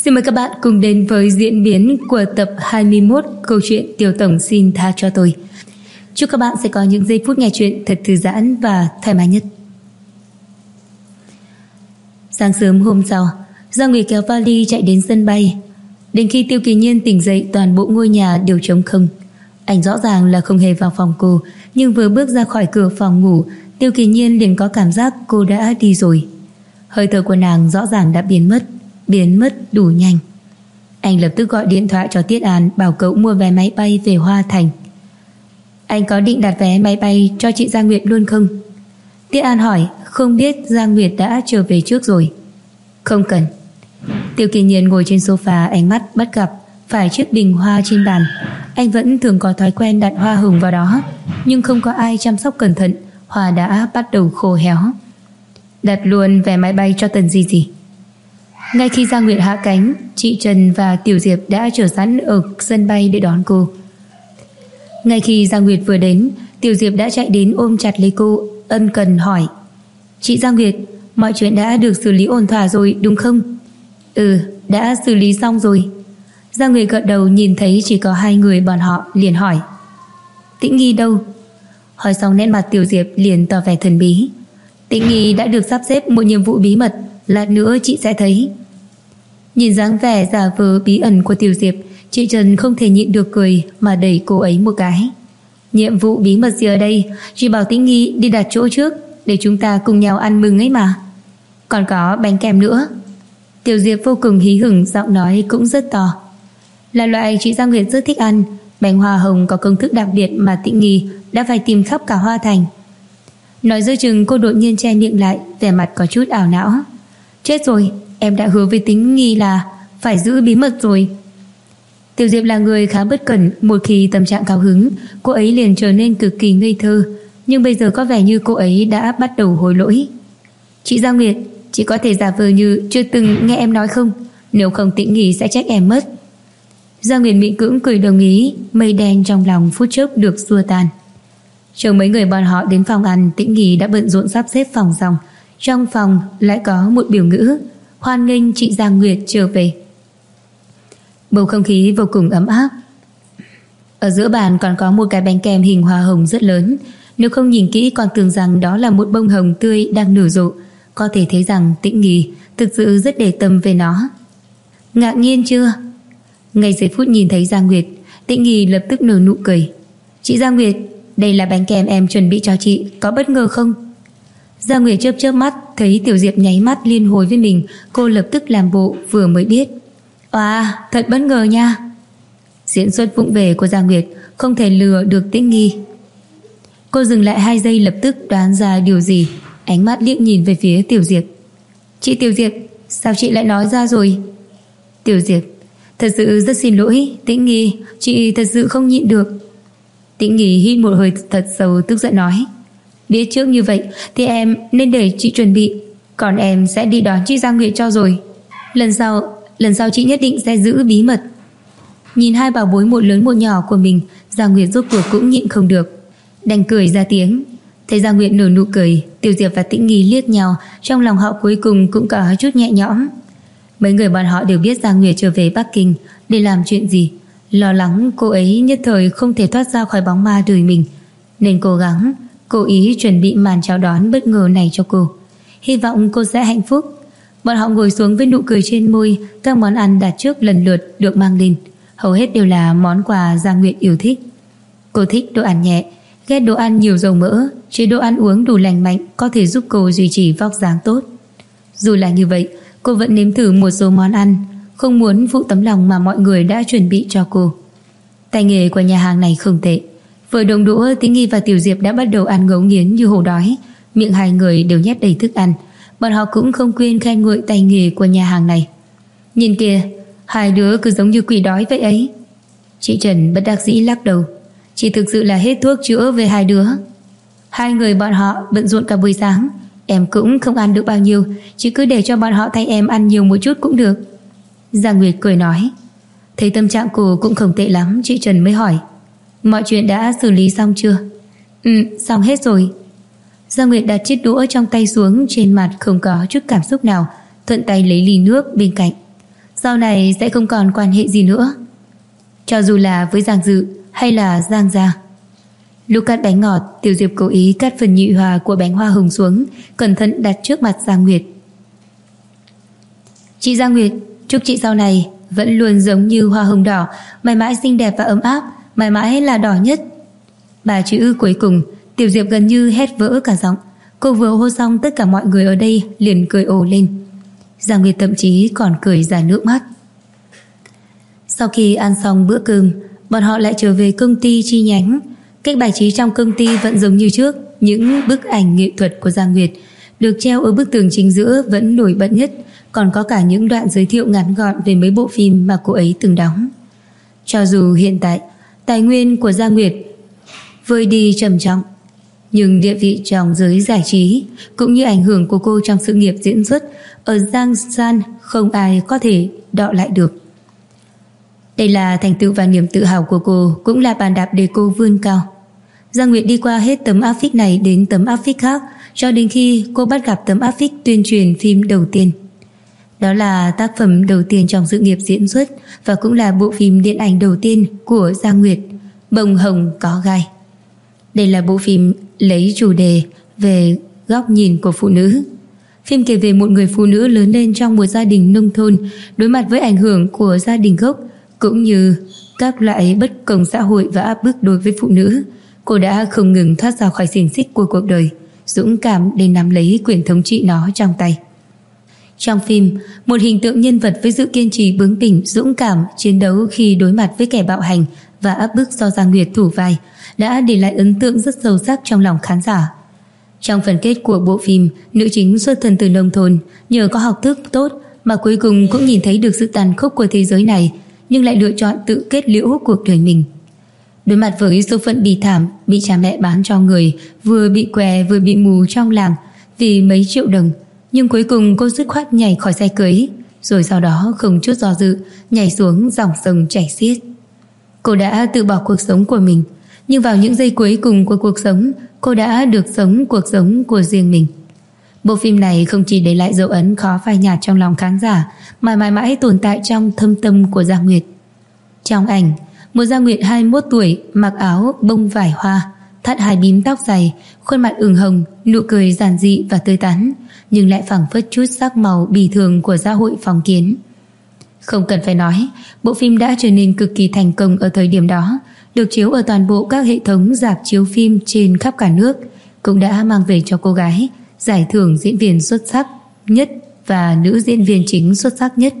Xin mời các bạn cùng đến với diễn biến của tập 21 câu chuyện Tiểu Tổng xin tha cho tôi. Chúc các bạn sẽ có những giây phút nghe chuyện thật thư giãn và thoải mái nhất. Sáng sớm hôm sau, Giang Nguyệt kéo vali chạy đến sân bay. Đến khi Tiêu Kỳ Nhiên tỉnh dậy, toàn bộ ngôi nhà đều trống không. Anh rõ ràng là không hề vào phòng cô, nhưng vừa bước ra khỏi cửa phòng ngủ, Tiêu Kỳ Nhiên liền có cảm giác cô đã đi rồi. Hơi thở của nàng rõ ràng đã biến mất đủ nhanh. Anh lập tức gọi điện thoại cho Tiết An, bảo cậu mua vé máy bay về Hoa Thành. Anh có định đặt vé máy bay cho chị Giang Nguyệt luôn không? Tiết An hỏi, không biết Giang Nguyệt đã trở về trước rồi. Không cần. Tiêu Kỳ Nhiên ngồi trên sofa, ánh mắt bắt gặp phải chiếc bình hoa trên bàn. Anh vẫn thường có thói quen đặt hoa hồng vào đó, nhưng không có ai chăm sóc cẩn thận, hoa đã bắt đầu khô héo. Đặt luôn vé máy bay cho Tần Di. Ngay khi Giang Nguyệt hạ cánh, chị Trần và Tiểu Diệp đã chờ sẵn ở sân bay để đón cô. Ngay khi Giang Nguyệt vừa đến, Tiểu Diệp đã chạy đến ôm chặt lấy cô, ân cần hỏi, chị Giang Nguyệt, mọi chuyện đã được xử lý ổn thỏa rồi đúng không? Ừ, đã xử lý xong rồi. Giang Nguyệt gật đầu, nhìn thấy chỉ có hai người bọn họ liền hỏi, Tĩnh Nghi đâu? Hỏi xong nét mặt Tiểu Diệp liền tỏ vẻ thần bí. Tĩnh Nghi đã được sắp xếp một nhiệm vụ bí mật, lát nữa chị sẽ thấy. Nhìn dáng vẻ giả vờ bí ẩn của Tiểu Diệp, chị Trần không thể nhịn được cười mà đẩy cô ấy một cái. Nhiệm vụ bí mật gì ở đây? Chị bảo Tĩnh Nghi đi đặt chỗ trước để chúng ta cùng nhau ăn mừng ấy mà. Còn có bánh kem nữa. Tiểu Diệp vô cùng hí hửng, giọng nói cũng rất to. Là loại chị Giang Nguyệt rất thích ăn. Bánh hoa hồng có công thức đặc biệt mà Tĩnh Nghi đã phải tìm khắp cả Hoa Thành. Nói giữa chừng cô đột nhiên che miệng lại, vẻ mặt có chút ảo não. Chết rồi, em đã hứa với Tĩnh Nghi là phải giữ bí mật rồi. Tiểu Diệp là người khá bất cẩn, một khi tâm trạng cao hứng, cô ấy liền trở nên cực kỳ ngây thơ, nhưng bây giờ có vẻ như cô ấy đã bắt đầu hối lỗi. Chị Giang Nguyệt, chị có thể giả vờ như chưa từng nghe em nói không? Nếu không Tĩnh Nghi sẽ trách em mất. Giang Nguyệt miễn cưỡng cười đồng ý, mây đen trong lòng phút chốc được xua tan. Chờ mấy người bọn họ đến phòng ăn, Tĩnh Nghi đã bận rộn sắp xếp phòng xong. Trong phòng lại có một biểu ngữ hoan nghênh chị Giang Nguyệt trở về. Bầu không khí vô cùng ấm áp. Ở giữa bàn còn có một cái bánh kem hình hoa hồng rất lớn. Nếu không nhìn kỹ còn tưởng rằng đó là một bông hồng tươi đang nở rộ. Có thể thấy rằng Tĩnh Nghi thực sự rất để tâm về nó. Ngạc nhiên chưa? Ngay giây phút nhìn thấy Giang Nguyệt, Tĩnh Nghi lập tức nở nụ cười. Chị Giang Nguyệt, đây là bánh kem em chuẩn bị cho chị, có bất ngờ không? Giang Nguyệt chớp chớp mắt, thấy Tiểu Diệp nháy mắt liên hồi với mình, cô lập tức làm bộ vừa mới biết. Thật bất ngờ nha. Diễn xuất vụng về của Giang Nguyệt không thể lừa được Tĩnh Nghi. Cô dừng lại 2 giây, lập tức đoán ra điều gì, ánh mắt liếc nhìn về phía Tiểu Diệp. Chị Tiểu Diệp, sao chị lại nói ra rồi? Tiểu Diệp, thật sự rất xin lỗi Tĩnh Nghi, chị thật sự không nhịn được. Tĩnh Nghi hít một hơi thật sâu, tức giận nói, biết trước như vậy thì em nên để chị chuẩn bị, còn em sẽ đi đón chị Giang Nguyệt cho rồi. Lần sau chị nhất định sẽ giữ bí mật. Nhìn hai bảo bối một lớn một nhỏ của mình, Giang Nguyệt rốt cuộc cũng nhịn không được, đành cười ra tiếng. Thấy Giang Nguyệt nở nụ cười, Tiểu Diệp và Tĩnh Nghi liếc nhau, trong lòng họ cuối cùng cũng có chút nhẹ nhõm. Mấy người bọn họ đều biết Giang Nguyệt trở về Bắc Kinh để làm chuyện gì, lo lắng cô ấy nhất thời không thể thoát ra khỏi bóng ma đời mình, nên cố gắng cố ý chuẩn bị màn chào đón bất ngờ này cho cô, hy vọng cô sẽ hạnh phúc. Bọn họ ngồi xuống với nụ cười trên môi, các món ăn đặt trước lần lượt được mang lên, hầu hết đều là món quà Giang Nguyệt yêu thích. Cô thích đồ ăn nhẹ, ghét đồ ăn nhiều dầu mỡ, chế độ ăn uống đủ lành mạnh có thể giúp cô duy trì vóc dáng tốt. Dù là như vậy, cô vẫn nếm thử một số món ăn, không muốn phụ tấm lòng mà mọi người đã chuẩn bị cho cô. Tay nghề của nhà hàng này không tệ. Vừa đồng đũa, Tĩnh Nghi và Tiểu Diệp đã bắt đầu ăn ngấu nghiến như hổ đói, miệng hai người đều nhét đầy thức ăn. Bọn họ cũng không quên khen ngợi tay nghề của nhà hàng này. Nhìn kìa, hai đứa cứ giống như quỷ đói vậy ấy. Chị Trần bất đắc dĩ lắc đầu. Chị thực sự là hết thuốc chữa về hai đứa. Hai người bọn họ bận rộn cả buổi sáng, em cũng không ăn được bao nhiêu, chỉ cứ để cho bọn họ thay em ăn nhiều một chút cũng được. Giang Nguyệt cười nói. Thấy tâm trạng cô cũng không tệ lắm, chị Trần mới hỏi, mọi chuyện đã xử lý xong chưa? Xong hết rồi. Giang Nguyệt đặt chiếc đũa trong tay xuống, trên mặt không có chút cảm xúc nào, thuận tay lấy ly nước bên cạnh. sau này sẽ không còn quan hệ gì nữa, cho dù là với Giang Dự hay là Giang gia. Lúc cắt bánh ngọt, Tiểu Diệp cố ý cắt phần nhụy hoa của bánh hoa hồng xuống, cẩn thận đặt trước mặt Giang Nguyệt. Chị Giang Nguyệt, chúc chị sau này vẫn luôn giống như hoa hồng đỏ, mãi mãi xinh đẹp và ấm áp, mãi mãi là đỏ nhất. Ba chữ cuối cùng, Tiểu Diệp gần như hét vỡ cả giọng. Cô vừa hô xong, tất cả mọi người ở đây liền cười ồ lên. Giang Nguyệt thậm chí còn cười ra nước mắt. Sau khi ăn xong bữa cơm, bọn họ lại trở về công ty chi nhánh. Cách bài trí trong công ty vẫn giống như trước. Những bức ảnh nghệ thuật của Giang Nguyệt được treo ở bức tường chính giữa vẫn nổi bật nhất, còn có cả những đoạn giới thiệu ngắn gọn về mấy bộ phim mà cô ấy từng đóng. Cho dù hiện tại tài nguyên của Giang Nguyệt vơi đi trầm trọng, nhưng địa vị trong giới giải trí cũng như ảnh hưởng của cô trong sự nghiệp diễn xuất ở Giang San không ai có thể đọ lại được. Đây là thành tựu và niềm tự hào của cô, cũng là bàn đạp để cô vươn cao. Giang Nguyệt đi qua hết tấm áp phích này đến tấm áp phích khác, cho đến khi cô bắt gặp tấm áp phích tuyên truyền phim đầu tiên. Đó là tác phẩm đầu tiên trong sự nghiệp diễn xuất và cũng là bộ phim điện ảnh đầu tiên của Giang Nguyệt, Bông Hồng Có Gai. Đây là bộ phim lấy chủ đề về góc nhìn của phụ nữ. Phim kể về một người phụ nữ lớn lên trong một gia đình nông thôn, đối mặt với ảnh hưởng của gia đình gốc cũng như các loại bất công xã hội và áp bức đối với phụ nữ. Cô đã không ngừng thoát ra khỏi xiềng xích của cuộc đời, dũng cảm để nắm lấy quyền thống trị nó trong tay. Trong phim, một hình tượng nhân vật với sự kiên trì bướng bỉnh, dũng cảm chiến đấu khi đối mặt với kẻ bạo hành và áp bức do Giang Nguyệt thủ vai đã để lại ấn tượng rất sâu sắc trong lòng khán giả. Trong phần kết của bộ phim, nữ chính xuất thân từ nông thôn, nhờ có học thức tốt mà cuối cùng cũng nhìn thấy được sự tàn khốc của thế giới này, nhưng lại lựa chọn tự kết liễu cuộc đời mình. Đối mặt với số phận bi thảm, bị cha mẹ bán cho người, vừa bị què vừa bị mù trong làng vì mấy triệu đồng, nhưng cuối cùng cô dứt khoát nhảy khỏi xe cưới, rồi sau đó không chút do dự nhảy xuống dòng sông chảy xiết. Cô đã từ bỏ cuộc sống của mình, nhưng vào những giây cuối cùng của cuộc sống, cô đã được sống cuộc sống của riêng mình. Bộ phim này không chỉ để lại dấu ấn khó phai nhạt trong lòng khán giả, mà mãi mãi tồn tại trong thâm tâm của Giang Nguyệt. Trong ảnh, một Giang Nguyệt 21 tuổi, mặc áo bông vải hoa, thắt hai bím tóc dày, khuôn mặt ửng hồng, nụ cười giản dị và tươi tắn, nhưng lại phảng phất chút sắc màu bì thường của xã hội phong kiến. Không cần phải nói, bộ phim đã trở nên cực kỳ thành công ở thời điểm đó, được chiếu ở toàn bộ các hệ thống rạp chiếu phim trên khắp cả nước, cũng đã mang về cho cô gái giải thưởng diễn viên xuất sắc nhất và nữ diễn viên chính xuất sắc nhất.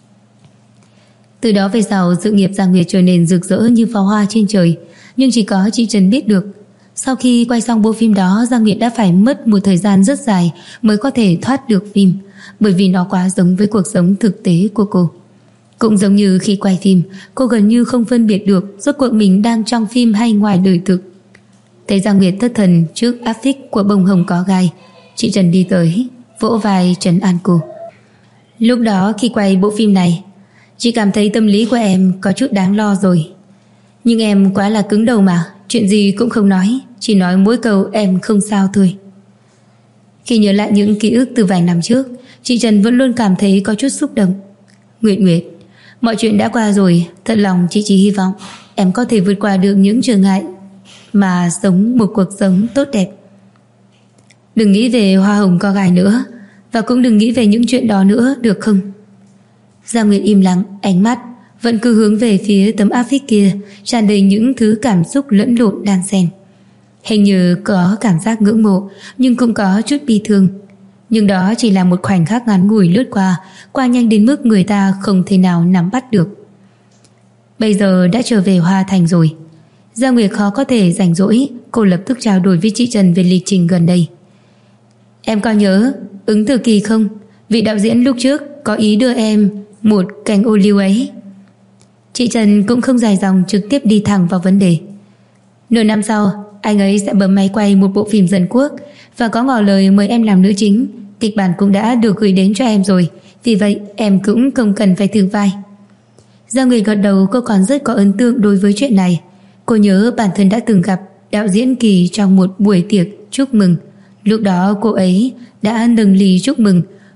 Từ đó về sau, sự nghiệp Giang Nguyệt trở nên rực rỡ như pháo hoa trên trời, nhưng chỉ có chị Trần biết được. Sau khi quay xong bộ phim đó, Giang Nguyệt đã phải mất một thời gian rất dài mới có thể thoát được phim, bởi vì nó quá giống với cuộc sống thực tế của cô. Cũng giống như khi quay phim, cô gần như không phân biệt được rốt cuộc mình đang trong phim hay ngoài đời thực. Thấy Giang Nguyệt thất thần trước áp phích của Bông Hồng Có Gai, chị Trần đi tới, vỗ vai trấn an cô. Lúc đó khi quay bộ phim này, chị cảm thấy tâm lý của em có chút đáng lo rồi. Nhưng em quá là cứng đầu mà, chuyện gì cũng không nói, chỉ nói mỗi câu em không sao thôi. Khi nhớ lại những ký ức từ vài năm trước, chị Trần vẫn luôn cảm thấy có chút xúc động. Nguyệt, mọi chuyện đã qua rồi, thật lòng chị chỉ hy vọng em có thể vượt qua được những trở ngại mà sống một cuộc sống tốt đẹp. Đừng nghĩ về Hoa Hồng Có Gai nữa, và cũng đừng nghĩ về những chuyện đó nữa, được không? Giang Nguyệt im lặng, ánh mắt vẫn cứ hướng về phía tấm áp phích kia, tràn đầy những thứ cảm xúc lẫn lộn đan xen. Hình như có cảm giác ngưỡng mộ, nhưng cũng có chút bi thương. Nhưng đó chỉ là một khoảnh khắc ngắn ngủi lướt qua nhanh đến mức người ta không thể nào nắm bắt được. Bây giờ đã trở về Hoa Thành rồi. Giang Nguyệt khó có thể rảnh rỗi, cô lập tức trao đổi với chị Trần về lịch trình gần đây. Em có nhớ Ứng Tử Kỳ không? Vị đạo diễn lúc trước có ý đưa em một cành ô liu ấy. Chị Trần cũng không dài dòng, trực tiếp đi thẳng vào vấn đề. Nửa năm sau, anh ấy sẽ bấm máy quay một bộ phim dân quốc và có ngỏ lời mời em làm nữ chính. Kịch bản cũng đã được gửi đến cho em rồi, vì vậy em cũng không cần phải thử vai. Giang Nguyệt gật đầu, cô còn rất có ấn tượng đối với chuyện này. Cô nhớ bản thân đã từng gặp đạo diễn Kỳ trong một buổi tiệc chúc mừng. Lúc đó cô ấy đã nâng ly chúc mừng,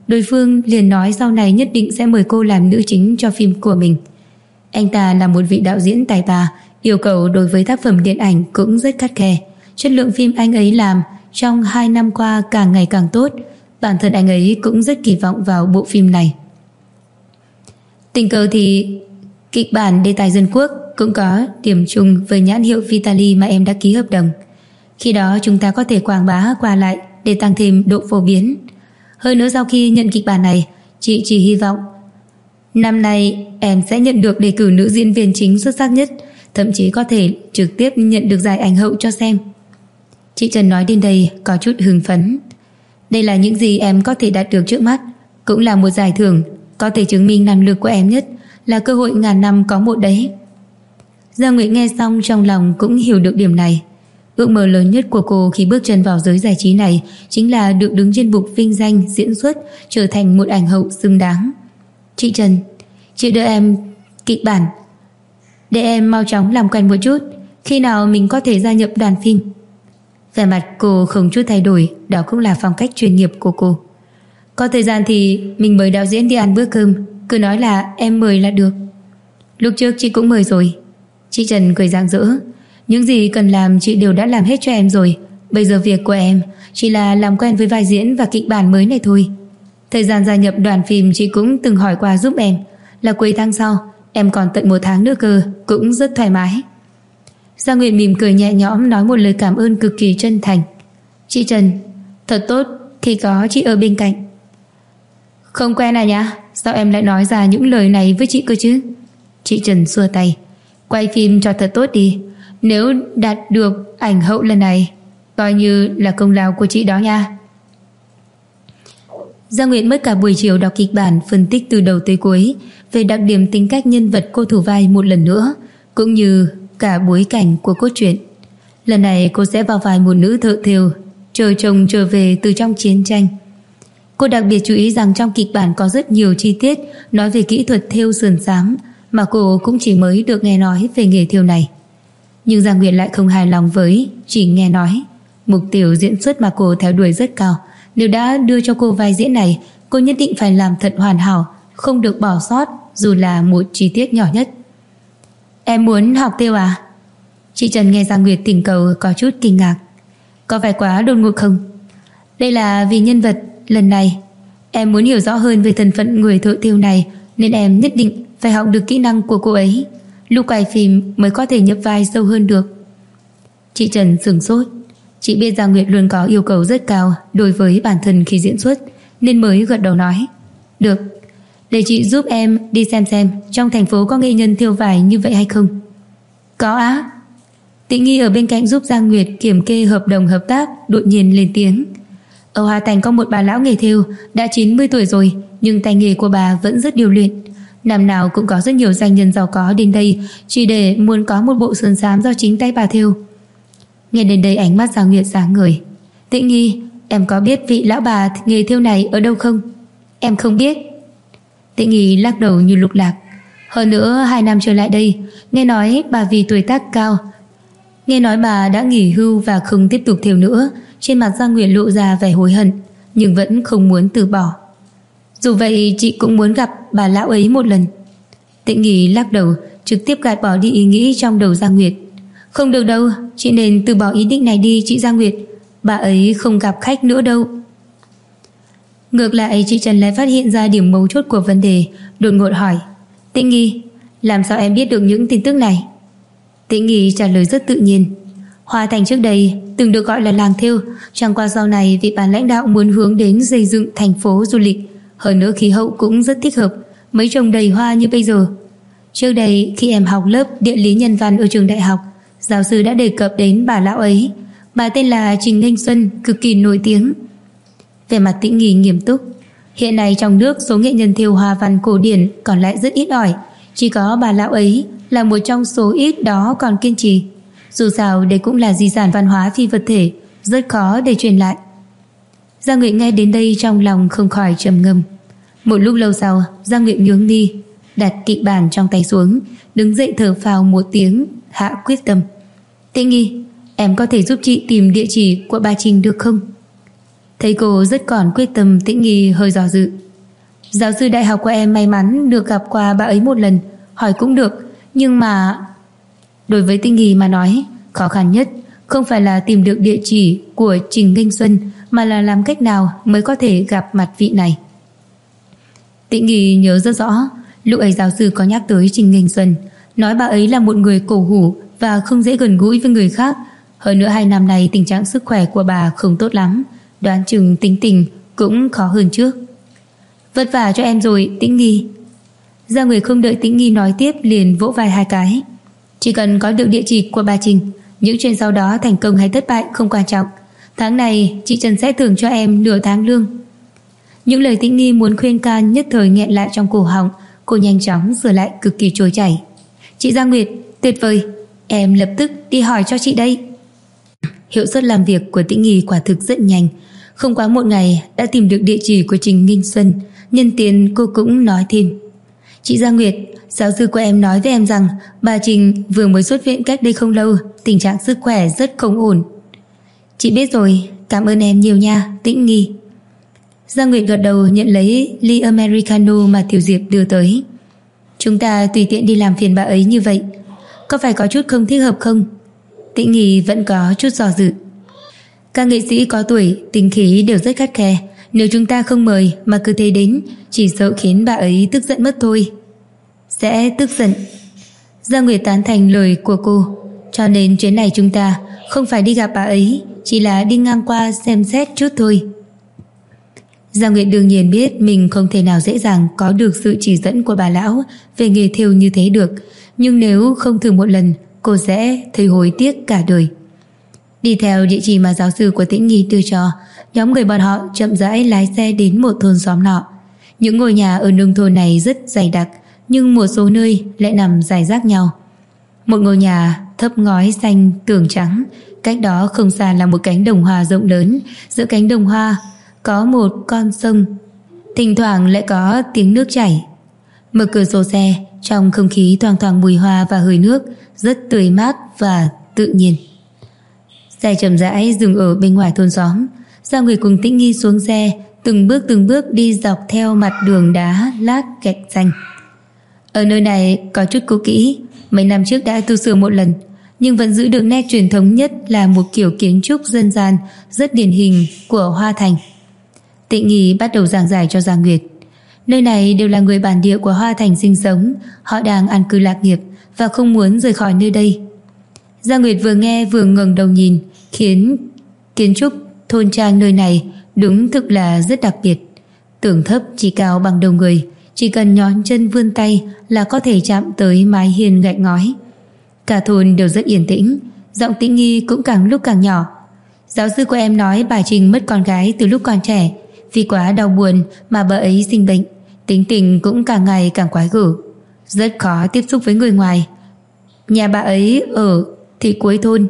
đối phương liền nói sau này nhất định sẽ mời cô làm nữ chính cho phim của mình. Anh ta là một vị đạo diễn tài ba, yêu cầu đối với tác phẩm điện ảnh cũng rất khắt khe. Chất lượng phim anh ấy làm trong 2 năm qua càng ngày càng tốt, bản thân anh ấy cũng rất kỳ vọng vào bộ phim này. Tình cờ thì kịch bản đề tài dân quốc cũng có điểm chung với nhãn hiệu Vitali mà em đã ký hợp đồng. Khi đó chúng ta có thể quảng bá qua lại để tăng thêm độ phổ biến. Hơn nữa sau khi nhận kịch bản này, chị chỉ hy vọng năm nay em sẽ nhận được đề cử nữ diễn viên chính xuất sắc nhất, thậm chí có thể trực tiếp nhận được giải ảnh hậu cho xem. Chị Trần nói đến đây có chút hưng phấn. Đây là những gì em có thể đạt được trước mắt, cũng là một giải thưởng có thể chứng minh năng lực của em nhất, là cơ hội ngàn năm có một đấy. Giang Nguyệt nghe xong trong lòng cũng hiểu được điểm này. Ước mơ lớn nhất của cô khi bước chân vào giới giải trí này chính là được đứng trên bục vinh danh diễn xuất, trở thành một ảnh hậu xứng đáng. Chị Trần, chị đưa em kịch bản để em mau chóng làm quen một chút, khi nào mình có thể gia nhập đoàn phim. Vẻ mặt cô không chút thay đổi, đó cũng là phong cách chuyên nghiệp của cô. Có thời gian thì mình mời đạo diễn đi ăn bữa cơm, cứ nói là em mời là được. Lúc trước chị cũng mời rồi. Chị Trần cười rạng rỡ. Những gì cần làm chị đều đã làm hết cho em rồi. Bây giờ việc của em chỉ là làm quen với vai diễn và kịch bản mới này thôi. Thời gian gia nhập đoàn phim chị cũng từng hỏi qua giúp em, là cuối tháng sau. Em còn tận 1 tháng nữa cơ, cũng rất thoải mái. Giang Nguyệt mỉm cười nhẹ nhõm, nói một lời cảm ơn cực kỳ chân thành. Chị Trần, thật tốt khi có chị ở bên cạnh. Không quen à nhá, sao em lại nói ra những lời này với chị cơ chứ? Chị Trần xua tay. Quay phim cho thật tốt đi, nếu đạt được ảnh hậu lần này coi như là công lao của chị đó nha. Giang Nguyệt mất cả buổi chiều đọc kịch bản, phân tích từ đầu tới cuối về đặc điểm tính cách nhân vật cô thủ vai một lần nữa, cũng như cả bối cảnh của cốt truyện. Lần này cô sẽ vào vai một nữ thợ thêu chờ chồng trở về từ trong chiến tranh. Cô đặc biệt chú ý rằng trong kịch bản có rất nhiều chi tiết nói về kỹ thuật thêu sườn xám mà cô cũng chỉ mới được nghe nói về nghề thêu này. Nhưng Giang Nguyệt lại không hài lòng với chỉ nghe nói. Mục tiêu diễn xuất mà cô theo đuổi rất cao. Nếu đã đưa cho cô vai diễn này, cô nhất định phải làm thật hoàn hảo, không được bỏ sót dù là một chi tiết nhỏ nhất. Em muốn học thêu à? Chị Trần nghe Giang Nguyệt tình cầu có chút kinh ngạc. Có phải quá đột ngột không? Đây là vì nhân vật lần này em muốn hiểu rõ hơn về thân phận người thợ thêu này, nên em nhất định phải học được kỹ năng của cô ấy, lúc quay phim mới có thể nhập vai sâu hơn được. Chị Trần sửng sốt. Chị biết Giang Nguyệt luôn có yêu cầu rất cao đối với bản thân khi diễn xuất, nên mới gật đầu nói. Được, để chị giúp em đi xem trong thành phố có nghệ nhân thêu vải như vậy hay không. Có á. Tịnh Nghi ở bên cạnh giúp Giang Nguyệt kiểm kê hợp đồng hợp tác đột nhiên lên tiếng. Ở Hoa Thành có một bà lão nghề thêu đã 90 tuổi rồi, nhưng tay nghề của bà vẫn rất điều luyện. Năm nào cũng có rất nhiều doanh nhân giàu có đến đây chỉ để muốn có một bộ sườn xám do chính tay bà thêu. Nghe đến đây ánh mắt Giang Nguyệt sáng ngời. Tịnh Nghi, em có biết vị lão bà nghề thêu này ở đâu không? Em không biết. Tịnh Nghi lắc đầu như lục lạc. Hơn nữa 2 năm trở lại đây, nghe nói bà vì tuổi tác cao, nghe nói bà đã nghỉ hưu và không tiếp tục thêu nữa. Trên mặt Giang Nguyệt lộ ra vẻ hối hận, nhưng vẫn không muốn từ bỏ. Dù vậy chị cũng muốn gặp bà lão ấy một lần. Tịnh Nghi lắc đầu, trực tiếp gạt bỏ đi ý nghĩ trong đầu Giang Nguyệt. Không được đâu, chị nên từ bỏ ý định này đi chị Giang Nguyệt. Bà ấy không gặp khách nữa đâu. Ngược lại chị Trần lại phát hiện ra điểm mấu chốt của vấn đề, đột ngột hỏi. Tịnh Nghi, làm sao em biết được những tin tức này? Tịnh Nghi trả lời rất tự nhiên. Hoa Thành trước đây từng được gọi là làng thêu, chẳng qua sau này vị ban lãnh đạo muốn hướng đến xây dựng thành phố du lịch, hơn nữa khí hậu cũng rất thích hợp, mới trồng đầy hoa như bây giờ. Trước đây khi em học lớp địa lý nhân văn ở trường đại học, giáo sư đã đề cập đến bà lão ấy. Bà tên là Trình Ninh Xuân, cực kỳ nổi tiếng. Về mặt Tĩnh Nghi nghiêm túc. Hiện nay trong nước số nghệ nhân thêu hoa văn cổ điển còn lại rất ít ỏi, chỉ có bà lão ấy là một trong số ít đó còn kiên trì. Dù sao đây cũng là di sản văn hóa phi vật thể, rất khó để truyền lại. Giang Nguyệt nghe đến đây trong lòng không khỏi trầm ngâm. Một lúc lâu sau, Giang Nguyệt nhướng mi, đặt kịch bản trong tay xuống, đứng dậy thở phào một tiếng, hạ quyết tâm. Tĩnh Nghi, em có thể giúp chị tìm địa chỉ của bà Trình được không? Thấy cô rất còn quyết tâm, Tĩnh Nghi hơi do dự. Giáo sư đại học của em may mắn được gặp qua bà ấy một lần, hỏi cũng được, nhưng mà... Đối với Tĩnh Nghi mà nói, khó khăn nhất không phải là tìm được địa chỉ của Trình Nghinh Xuân, mà là làm cách nào mới có thể gặp mặt vị này. Tĩnh Nghi nhớ rất rõ, lúc ấy giáo sư có nhắc tới Trình Nghinh Xuân, nói bà ấy là một người cổ hủ và không dễ gần gũi với người khác. Hơn nữa 2 năm nay tình trạng sức khỏe của bà không tốt lắm, đoán chừng tính tình cũng khó hơn trước. Vất vả cho em rồi, Tĩnh Nghi. Giang Nguyệt không đợi Tĩnh Nghi nói tiếp liền vỗ vai 2 cái. Chỉ cần có được địa chỉ của bà Trình, những chuyện sau đó thành công hay thất bại không quan trọng. Tháng này chị Trần sẽ thưởng cho em nửa tháng lương. Những lời Tĩnh Nghi muốn khuyên can nhất thời nghẹn lại trong cổ họng. Cô nhanh chóng sửa lại cực kỳ trôi chảy. Chị Giang Nguyệt, tuyệt vời, em lập tức đi hỏi cho chị đây. Hiệu suất làm việc của Tĩnh Nghi quả thực rất nhanh. Không quá 1 ngày đã tìm được địa chỉ của Trình Nghinh Xuân. Nhân tiện cô cũng nói thêm. Chị Giang Nguyệt, giáo sư của em nói với em rằng bà Trình vừa mới xuất viện cách đây không lâu, tình trạng sức khỏe rất không ổn. Chị biết rồi, cảm ơn em nhiều nha, Tĩnh Nghi. Giang Nguyệt gật đầu nhận lấy ly Americano mà Tiểu Diệp đưa tới. Chúng ta tùy tiện đi làm phiền bà ấy như vậy, có phải có chút không thích hợp không? Tĩnh Nghi vẫn có chút do dự. Các nghệ sĩ có tuổi, tính khí đều rất khắt khe. Nếu chúng ta không mời mà cứ thế đến, chỉ sợ khiến bà ấy tức giận mất thôi. Sẽ tức giận. Giang Nguyệt tán thành lời của cô. Cho nên chuyến này chúng ta không phải đi gặp bà ấy, chỉ là đi ngang qua xem xét chút thôi. Giang Nguyệt đương nhiên biết mình không thể nào dễ dàng có được sự chỉ dẫn của bà lão về nghề thêu như thế được, nhưng nếu không thử một lần, cô sẽ thấy hối tiếc cả đời. Đi theo địa chỉ mà giáo sư của Tĩnh Nghi đưa cho, nhóm người bọn họ chậm rãi lái xe đến một thôn xóm nọ. Những ngôi nhà ở nông thôn này rất dày đặc, nhưng một số nơi lại nằm rải rác nhau. Một ngôi nhà thấp ngói xanh tường trắng, cách đó không xa là một cánh đồng hoa rộng lớn. Giữa cánh đồng hoa có một con sông, thỉnh thoảng lại có tiếng nước chảy. Mở cửa sổ xe, trong không khí thoang thoảng mùi hoa và hơi nước, rất tươi mát và tự nhiên. Xe chậm rãi dừng ở bên ngoài thôn xóm. Giang Nguyệt cùng Tĩnh Nghi xuống xe, từng bước đi dọc theo mặt đường đá lát gạch xanh. Ở nơi này có chút cũ kỹ, mấy năm trước đã tu sửa một lần, nhưng vẫn giữ được nét truyền thống nhất là một kiểu kiến trúc dân gian rất điển hình của Hoa Thành. Tĩnh Nghi bắt đầu giảng giải cho Giang Nguyệt. Nơi này đều là người bản địa của Hoa Thành sinh sống, họ đang an cư lạc nghiệp và không muốn rời khỏi nơi đây. Giang Nguyệt vừa nghe vừa ngẩng đầu nhìn, khiến kiến trúc thôn trang nơi này đúng thực là rất đặc biệt. Tường thấp chỉ cao bằng đầu người, chỉ cần nhón chân vươn tay là có thể chạm tới mái hiên gạch ngói. Cả thôn đều rất yên tĩnh, giọng Tĩnh Nghi cũng càng lúc càng nhỏ. Giáo sư của em nói bà Trình mất con gái từ lúc còn trẻ, vì quá đau buồn mà bà ấy sinh bệnh, tính tình cũng càng ngày càng quái gở, rất khó tiếp xúc với người ngoài. Nhà bà ấy ở thị cuối thôn.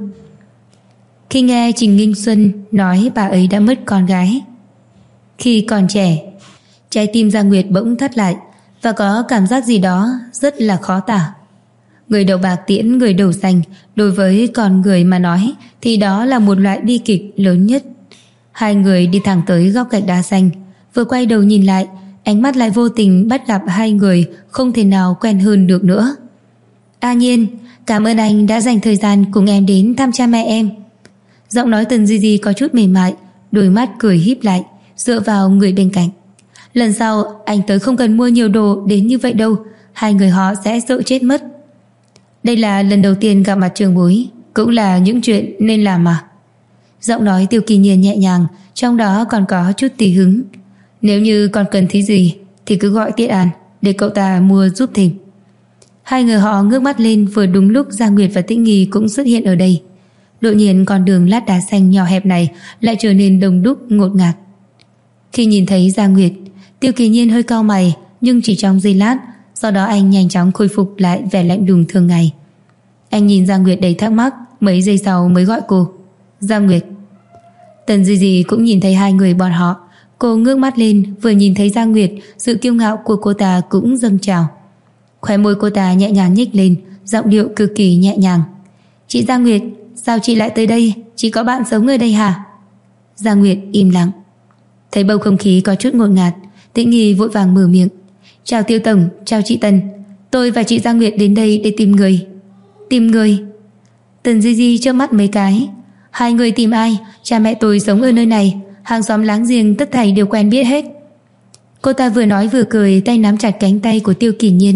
Khi nghe Trình Nghinh Xuân nói bà ấy đã mất con gái khi còn trẻ, trái tim Giang Nguyệt bỗng thắt lại và có cảm giác gì đó rất là khó tả. Người đầu bạc tiễn người đầu xanh, đối với con người mà nói thì đó là một loại bi kịch lớn nhất. Hai người đi thẳng tới góc gạch đá xanh, vừa quay đầu nhìn lại, ánh mắt lại vô tình bắt gặp hai người không thể nào quen hơn được nữa. A Nhiên, cảm ơn anh đã dành thời gian cùng em đến thăm cha mẹ em. Giọng nói Tần Di Di có chút mềm mại, đôi mắt cười híp lại, dựa vào người bên cạnh. Lần sau anh tới không cần mua nhiều đồ đến như vậy đâu, hai người họ sẽ sợ chết mất. Đây là lần đầu tiên gặp mặt trường bối, cũng là những chuyện nên làm mà. Giọng nói Tiêu Kỳ Nhiên nhẹ nhàng, trong đó còn có chút tùy hứng. Nếu như còn cần thứ gì thì cứ gọi Tiết An để cậu ta mua giúp thêm. Hai người họ ngước mắt lên, vừa đúng lúc Giang Nguyệt và Tĩnh Nghi cũng xuất hiện ở đây. Đột nhiên con đường lát đá xanh nhỏ hẹp này lại trở nên đông đúc ngột ngạt. Khi nhìn thấy Giang Nguyệt, Tiêu Kỳ Nhiên hơi cau mày, nhưng chỉ trong giây lát, sau đó anh nhanh chóng khôi phục lại vẻ lạnh lùng thường ngày. Anh nhìn Giang Nguyệt đầy thắc mắc, mấy giây sau mới gọi cô. Giang Nguyệt. Tần Di Di cũng nhìn thấy hai người bọn họ. Cô ngước mắt lên, vừa nhìn thấy Giang Nguyệt, sự kiêu ngạo của cô ta cũng dâng trào. Khóe môi cô ta nhẹ nhàng nhếch lên, giọng điệu cực kỳ nhẹ nhàng. Chị Giang Nguyệt, sao chị lại tới đây? Chị có bạn sống ở đây hả? Giang Nguyệt im lặng. Thấy bầu không khí có chút ngột ngạt, Tĩnh Nghi vội vàng mở miệng. Chào Tiêu tổng, chào chị Tần. Tôi và chị Giang Nguyệt đến đây để tìm người. Tìm người? Tần Di Di chớp mắt mấy cái. Hai người tìm ai? Cha mẹ tôi sống ở nơi này, hàng xóm láng giềng tất thảy đều quen biết hết. Cô ta vừa nói vừa cười, tay nắm chặt cánh tay của Tiêu Kỳ Nhiên.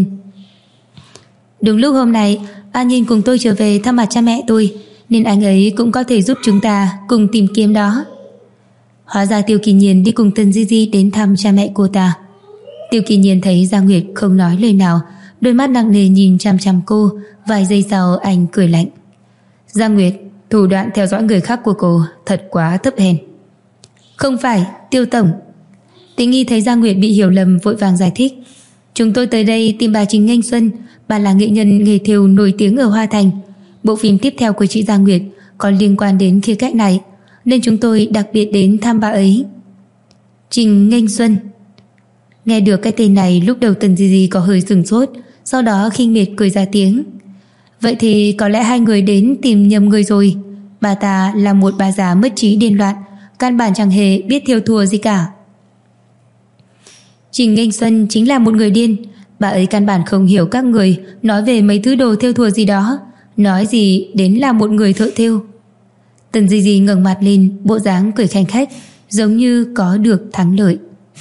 Đúng lúc hôm nay An Nhiên cùng tôi trở về thăm mặt cha mẹ tôi, nên anh ấy cũng có thể giúp chúng ta cùng tìm kiếm đó. Hóa ra Tiêu Kỳ Nhiên đi cùng Tần Di Di đến thăm cha mẹ cô ta. Tiêu Kỳ Nhiên thấy Giang Nguyệt không nói lời nào, đôi mắt nặng nề nhìn chằm chằm cô. Vài giây sau anh cười lạnh. Giang Nguyệt, thủ đoạn theo dõi người khác của cô thật quá thấp hèn. Không phải, Tiêu tổng. Tĩnh Nghi thấy Giang Nguyệt bị hiểu lầm vội vàng giải thích. Chúng tôi tới đây tìm bà Trình Nghênh Xuân. Bà là nghệ nhân nghề thêu nổi tiếng ở Hoa Thành. Bộ phim tiếp theo của chị Giang Nguyệt có liên quan đến khía cạnh này, nên chúng tôi đặc biệt đến thăm bà ấy. Trình Nghênh Xuân. Nghe được cái tên này, lúc đầu Tần Di Di có hơi sửng sốt, sau đó khinh miệt cười ra tiếng. Vậy thì có lẽ hai người đến tìm nhầm người rồi. Bà ta là một bà già mất trí điên loạn, căn bản chẳng hề biết thêu thùa gì cả. Trình Nghênh Xuân chính là một người điên. Bà ấy căn bản không hiểu các người nói về mấy thứ đồ thêu thùa gì đó, nói gì đến là một người thợ thêu. Tần Di Di ngẩng mặt lên, bộ dáng cười khanh khách, giống như có được thắng lợi.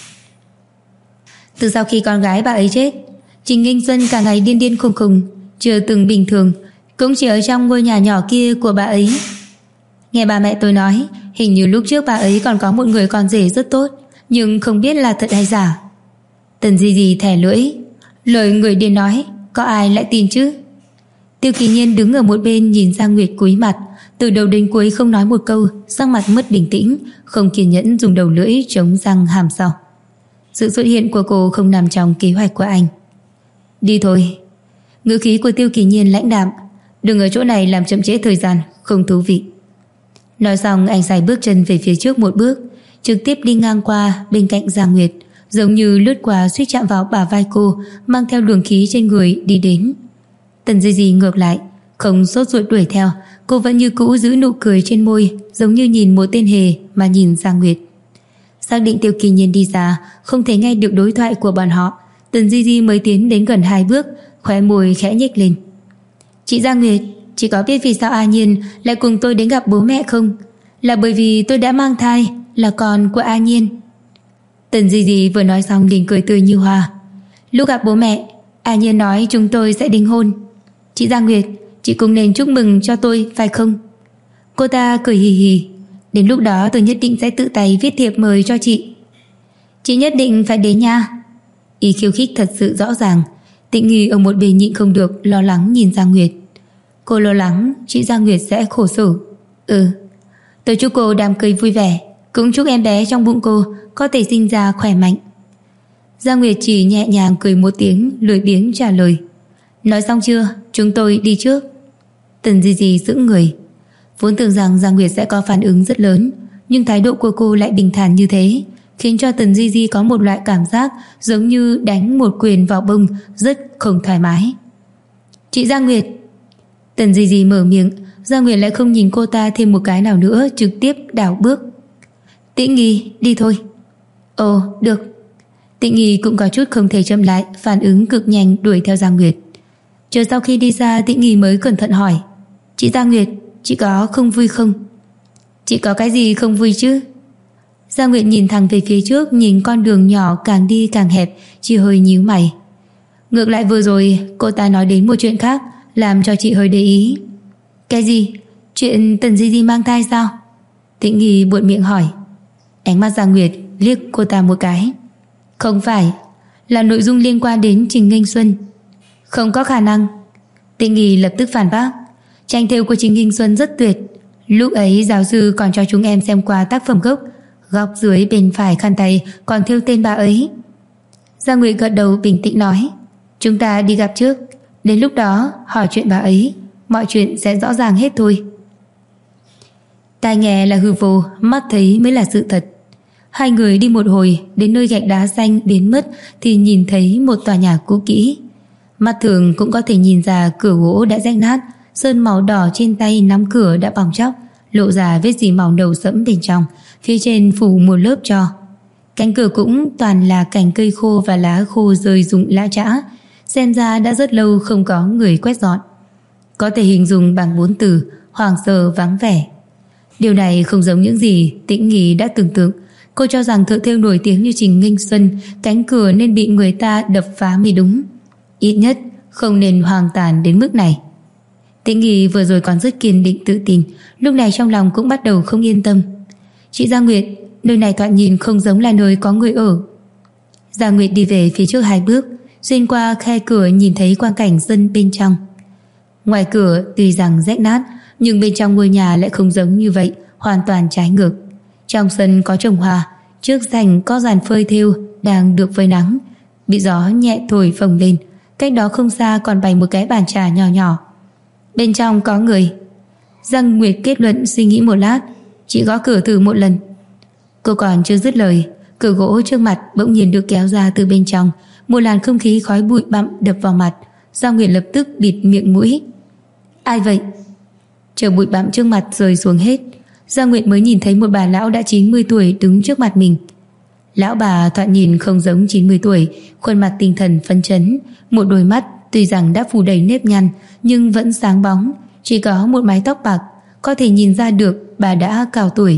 Từ sau khi con gái bà ấy chết, Trình Nghênh Xuân cả ngày điên điên khùng khùng, chưa từng bình thường, cũng chỉ ở trong ngôi nhà nhỏ kia của bà ấy. Nghe bà mẹ tôi nói, hình như lúc trước bà ấy còn có một người con rể rất tốt, nhưng không biết là thật hay giả. Tần Di Di thẻ lưỡi. Lời người điên nói, có ai lại tin chứ? Tiêu Kỳ Nhiên đứng ở một bên nhìn Giang Nguyệt cúi mặt, từ đầu đến cuối không nói một câu, sắc mặt mất bình tĩnh, không kiên nhẫn dùng đầu lưỡi chống răng hàm sau. Sự xuất hiện của cô không nằm trong kế hoạch của anh. Đi thôi. Ngữ khí của Tiêu Kỳ Nhiên lãnh đạm. Đừng ở chỗ này làm chậm trễ thời gian, không thú vị. Nói xong anh sải bước chân về phía trước một bước, trực tiếp đi ngang qua bên cạnh Giang Nguyệt, giống như lướt qua suýt chạm vào bả vai cô, mang theo luồng khí trên người đi đến. Tần Di Di ngược lại, không sốt ruột đuổi theo, cô vẫn như cũ giữ nụ cười trên môi, giống như nhìn một tên hề mà nhìn Giang Nguyệt. Xác định Tiêu Kỳ Nhiên đi ra, không thể nghe được đối thoại của bọn họ, Tần Di Di mới tiến đến gần 2 bước, khóe môi khẽ nhếch lên. Chị Giang Nguyệt, chị có biết vì sao A Nhiên lại cùng tôi đến gặp bố mẹ không? Là bởi vì tôi đã mang thai, là con của A Nhiên. Tần Di Di vừa nói xong liền cười tươi như hoa. Lúc gặp bố mẹ, A Nhiên nói chúng tôi sẽ đính hôn. Chị Giang Nguyệt, chị cũng nên chúc mừng cho tôi, phải không? Cô ta cười hì hì. Đến lúc đó tôi nhất định sẽ tự tay viết thiệp mời cho chị. Chị nhất định phải đến nha. Ý khiêu khích thật sự rõ ràng. Tĩnh Nghi ở một bên nhịn không được, lo lắng nhìn Giang Nguyệt. Cô lo lắng chị Giang Nguyệt sẽ khổ sở. Tôi chúc cô đám cưới vui vẻ, cũng chúc em bé trong bụng cô có thể sinh ra khỏe mạnh. Giang Nguyệt chỉ nhẹ nhàng cười một tiếng, lười biếng trả lời. Nói xong chưa? Chúng tôi đi trước. Tần Di Di sững người. Vốn tưởng rằng Giang Nguyệt sẽ có phản ứng rất lớn, nhưng thái độ của cô lại bình thản như thế, khiến cho Tần Di Di có một loại cảm giác giống như đánh một quyền vào bông, rất không thoải mái. Chị Giang Nguyệt. Tần Di Di mở miệng, Giang Nguyệt lại không nhìn cô ta thêm một cái nào nữa, trực tiếp đảo bước. Tĩnh Nghi, đi thôi. Ồ, được. Tĩnh Nghi cũng có chút không thể chậm lại, phản ứng cực nhanh đuổi theo Giang Nguyệt. Chờ sau khi đi xa, Tĩnh Nghi mới cẩn thận hỏi. Chị Giang Nguyệt, chị có không vui không? Chị có cái gì không vui chứ? Giang Nguyệt nhìn thẳng về phía trước, nhìn con đường nhỏ càng đi càng hẹp, chỉ hơi nhíu mày. Ngược lại vừa rồi cô ta nói đến một chuyện khác, làm cho chị hơi để ý. Cái gì? Chuyện Tần Di Di mang thai sao? Tĩnh Nghi buột miệng hỏi. Ánh mắt Giang Nguyệt liếc cô ta một cái. Không phải, là nội dung liên quan đến Trình Nghênh Xuân. Không có khả năng. Tĩnh Nghi lập tức phản bác. Tranh thêu của Trình Nghênh Xuân rất tuyệt. Lúc ấy giáo sư còn cho chúng em xem qua tác phẩm gốc, góc dưới bên phải khăn tay còn thêu tên bà ấy. Giang Nguyệt gật đầu bình tĩnh nói. Chúng ta đi gặp trước, đến lúc đó hỏi chuyện bà ấy, mọi chuyện sẽ rõ ràng hết thôi. Tai nghe là hư vô, mắt thấy mới là sự thật. Hai người đi một hồi, đến nơi gạch đá xanh biến mất thì nhìn thấy một tòa nhà cũ kỹ. Mắt thường cũng có thể nhìn ra cửa gỗ đã rách nát, sơn màu đỏ trên tay nắm cửa đã bong tróc, lộ ra vết dì màu nâu sẫm bên trong, phía trên phủ một lớp tro. Cánh cửa cũng toàn là cành cây khô và lá khô rơi rụng lã chã, xem ra đã rất lâu không có người quét dọn. Có thể hình dung bằng 4 từ: hoang sơ vắng vẻ. Điều này không giống những gì Tĩnh Nghi đã tưởng tượng. Cô cho rằng thợ thêu nổi tiếng như Trình Nghinh Xuân, cánh cửa nên bị người ta đập phá mới đúng. Ít nhất không nên hoang tàn đến mức này. Tĩnh Nghi vừa rồi còn rất kiên định tự tin, lúc này trong lòng cũng bắt đầu không yên tâm. Chị Gia Nguyệt, nơi này thoạt nhìn không giống là nơi có người ở. Gia Nguyệt đi về phía trước 2 bước, xuyên qua khe cửa nhìn thấy quang cảnh dân bên trong. Ngoài cửa tuy rằng rách nát, nhưng bên trong ngôi nhà lại không giống như vậy, hoàn toàn trái ngược. Trong sân có trồng hoa, trước sảnh có dàn phơi thêu đang được phơi nắng, bị gió nhẹ thổi phồng lên. Cách đó không xa còn bày một cái bàn trà nhỏ nhỏ. Bên trong có người. Giang Nguyệt kết luận, suy nghĩ một lát. Chị gõ cửa thử một lần. Cô còn chưa dứt lời, cửa gỗ trước mặt bỗng nhiên được kéo ra từ bên trong. Một làn không khí khói bụi bặm đập vào mặt. Giang Nguyệt lập tức bịt miệng mũi. Ai vậy? Chờ bụi bặm trước mặt rơi xuống hết, Giang Nguyệt mới nhìn thấy một bà lão đã 90 tuổi đứng trước mặt mình. Lão bà thoạt nhìn không giống 90 tuổi, khuôn mặt tinh thần phấn chấn, một đôi mắt tuy rằng đã phủ đầy nếp nhăn nhưng vẫn sáng bóng, chỉ có một mái tóc bạc, có thể nhìn ra được bà đã cao tuổi.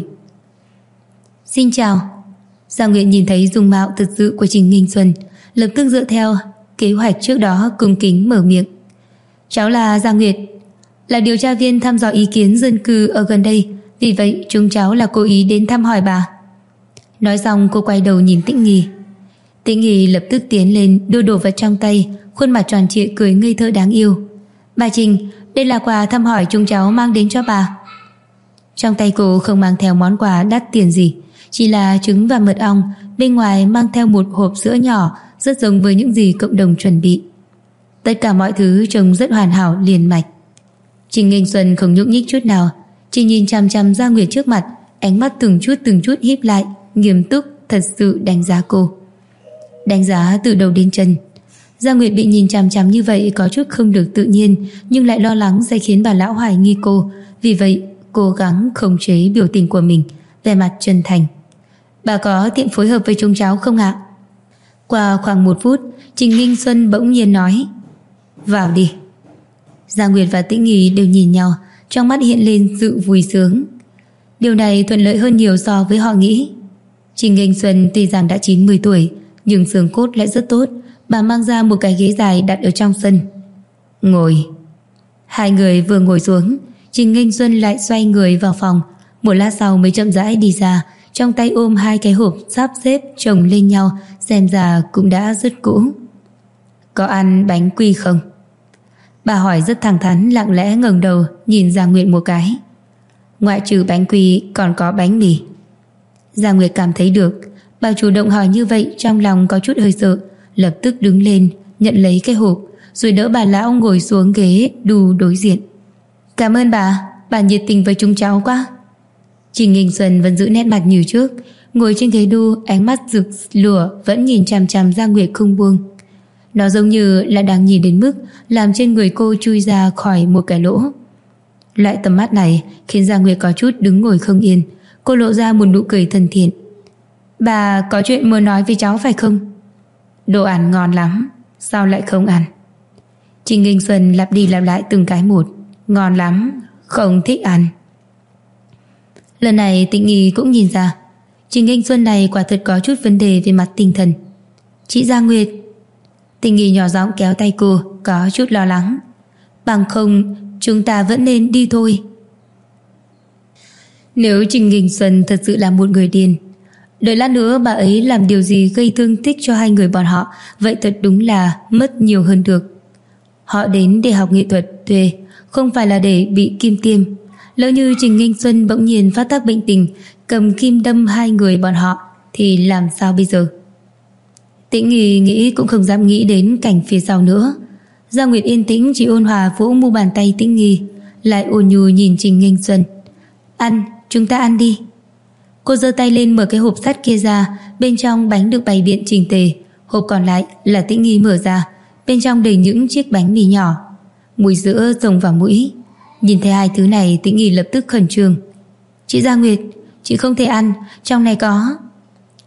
Xin chào. Giang Nguyệt nhìn thấy dung mạo thực sự của Trình Nghinh Xuân, lập tức dựa theo kế hoạch trước đó cung kính mở miệng. Cháu là Giang Nguyệt, là điều tra viên thăm dò ý kiến dân cư ở gần đây, vì vậy chúng cháu là cố ý đến thăm hỏi bà. Nói xong cô quay đầu nhìn Tĩnh Nghi. Tĩnh Nghi lập tức tiến lên đưa đồ vật trong tay, khuôn mặt tròn trịa cười ngây thơ đáng yêu. Bà Trình, đây là quà thăm hỏi chúng cháu mang đến cho bà. Trong tay cô không mang theo món quà đắt tiền gì, chỉ là trứng và mật ong, bên ngoài mang theo một hộp sữa nhỏ rất giống với những gì cộng đồng chuẩn bị. Tất cả mọi thứ trông rất hoàn hảo liền mạch. Trình Nghinh Xuân không nhúc nhích chút nào, chỉ nhìn chằm chằm Giang Nguyệt trước mặt, ánh mắt từng chút híp lại, nghiêm túc thật sự đánh giá cô. Đánh giá từ đầu đến chân. Giang Nguyệt bị nhìn chằm chằm như vậy có chút không được tự nhiên, nhưng lại lo lắng sẽ khiến bà lão hoài nghi cô, vì vậy cố gắng khống chế biểu tình của mình, vẻ mặt chân thành. Bà có tiện phối hợp với chúng cháu không ạ? Qua khoảng 1 phút, Trình Nghinh Xuân bỗng nhiên nói, vào đi. Giang Nguyệt và Tĩnh Nghi đều nhìn nhau, trong mắt hiện lên sự vui sướng. Điều này thuận lợi hơn nhiều so với họ nghĩ. Trình Nghinh Xuân tuy rằng đã 90 tuổi, nhưng xương cốt lại rất tốt. Bà mang ra một cái ghế dài đặt ở trong sân. Ngồi. Hai người vừa ngồi xuống, Trình Nghinh Xuân lại xoay người vào phòng. Một lát sau mới chậm rãi đi ra, trong tay ôm 2 cái hộp sắp xếp chồng lên nhau, xem ra cũng đã rất cũ. Có ăn bánh quy không? Bà hỏi rất thẳng thắn, lặng lẽ ngẩng đầu nhìn Giang Nguyệt một cái. Ngoại trừ bánh quy còn có bánh mì. Giang Nguyệt cảm thấy được bà chủ động hỏi như vậy, trong lòng có chút hơi sợ, lập tức đứng lên nhận lấy cái hộp, rồi đỡ bà lão ngồi xuống ghế đu đối diện. Cảm ơn bà nhiệt tình với chúng cháu quá. Trình Nghinh Xuân vẫn giữ nét mặt như trước, ngồi trên ghế đu, ánh mắt rực lửa vẫn nhìn chằm chằm Giang Nguyệt không buông. Nó giống như là đang nhìn đến mức làm trên người cô chui ra khỏi một cái lỗ. Loại tầm mắt này khiến Giang Nguyệt có chút đứng ngồi không yên. Cô lộ ra một nụ cười thân thiện. Bà có chuyện muốn nói với cháu phải không? Đồ ăn ngon lắm, sao lại không ăn? Trình Nghinh Xuân lặp đi lặp lại từng cái một. Ngon lắm, không thích ăn. Lần này Tĩnh Nghi cũng nhìn ra Trình Nghinh Xuân này quả thật có chút vấn đề về mặt tinh thần. Chị Giang Nguyệt. Tĩnh Nghi nhỏ giọng kéo tay cô, có chút lo lắng. Bằng không chúng ta vẫn nên đi thôi. Nếu Trình Nghinh Xuân thật sự là một người điên, đợi lát nữa bà ấy làm điều gì gây thương tích cho hai người bọn họ, vậy thật đúng là mất nhiều hơn được. Họ đến để học nghệ thuật thuê, không phải là để bị kim tiêm. Lỡ như Trình Nghinh Xuân bỗng nhiên phát tác bệnh tình, cầm kim đâm hai người bọn họ, thì làm sao bây giờ? Tĩnh Nghi nghĩ cũng không dám nghĩ đến cảnh phía sau nữa. Giang Nguyệt yên tĩnh chỉ ôn hòa vỗ mu bàn tay Tĩnh Nghi, lại ôn nhu nhìn Trình Nghinh Xuân. Ăn, chúng ta ăn đi. Cô giơ tay lên mở cái hộp sắt kia ra, bên trong bánh được bày biện chỉnh tề. Hộp còn lại là Tĩnh Nghi mở ra, bên trong đầy những chiếc bánh mì nhỏ. Mùi sữa xông vào mũi. Nhìn thấy hai thứ này, Tĩnh Nghi lập tức khẩn trương. Chị Giang Nguyệt, chị không thể ăn, trong này có.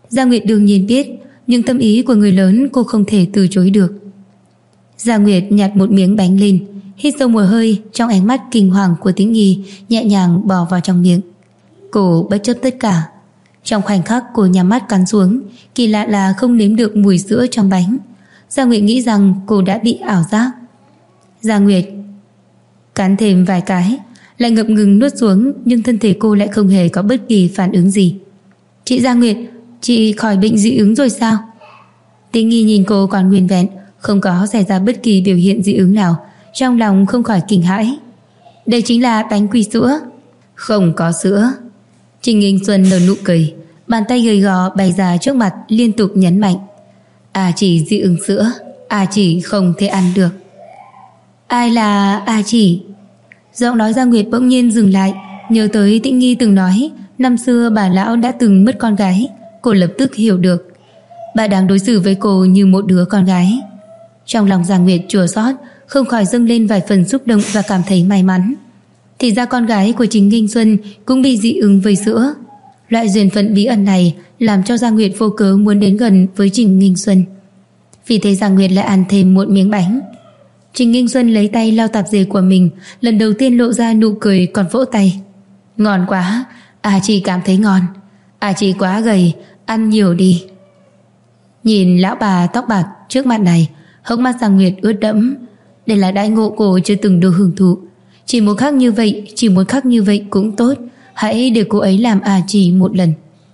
Gia Nguyệt đương nhiên biết, nhưng tâm ý của người lớn cô không thể từ chối được. Gia Nguyệt nhặt một miếng bánh lên, hít sâu một hơi, trong ánh mắt kinh hoàng của Tĩnh Nghi nhẹ nhàng bỏ vào trong miệng. Cô bất chấp tất cả. Trong khoảnh khắc cô nhắm mắt cắn xuống, kỳ lạ là không nếm được mùi sữa trong bánh. Gia Nguyệt nghĩ rằng cô đã bị ảo giác. Gia Nguyệt cắn thêm vài cái, lại ngập ngừng nuốt xuống, nhưng thân thể cô lại không hề có bất kỳ phản ứng gì. Chị Gia Nguyệt, chị khỏi bệnh dị ứng rồi sao? Tĩnh Nghi nhìn cô còn nguyên vẹn, không có xảy ra bất kỳ biểu hiện dị ứng nào, trong lòng không khỏi kinh hãi. Đây chính là bánh quy sữa. Không có sữa. Trình Nghinh Xuân nở nụ cười, bàn tay gầy gò bày ra trước mặt liên tục nhấn mạnh. A Chỉ dị ứng sữa, A Chỉ không thể ăn được. Ai là A Chỉ? Giọng nói Gia Nguyệt bỗng nhiên dừng lại, nhớ tới Tĩnh Nghi từng nói năm xưa bà lão đã từng mất con gái. Cô lập tức hiểu được, bà đang đối xử với cô như một đứa con gái. Trong lòng Gia Nguyệt chua xót, không khỏi dâng lên vài phần xúc động và cảm thấy may mắn. Thì ra con gái của Trình Nghinh Xuân cũng bị dị ứng với sữa. Loại duyên phận bí ẩn này làm cho Gia Nguyệt vô cớ muốn đến gần với Trình Nghinh Xuân. Vì thế Gia Nguyệt lại ăn thêm một miếng bánh. Trình Nghinh Xuân lấy tay lau tạp dề của mình, lần đầu tiên lộ ra nụ cười còn vỗ tay. Ngon quá, Chỉ cảm thấy ngon. Chỉ quá gầy, ăn nhiều đi. Nhìn lão bà tóc bạc trước mặt này, hốc mắt Gia Nguyệt ướt đẫm. Đây là đãi ngộ cô chưa từng được hưởng thụ. Chỉ một khắc như vậy cũng tốt. Hãy để cô ấy làm Chỉ một lần.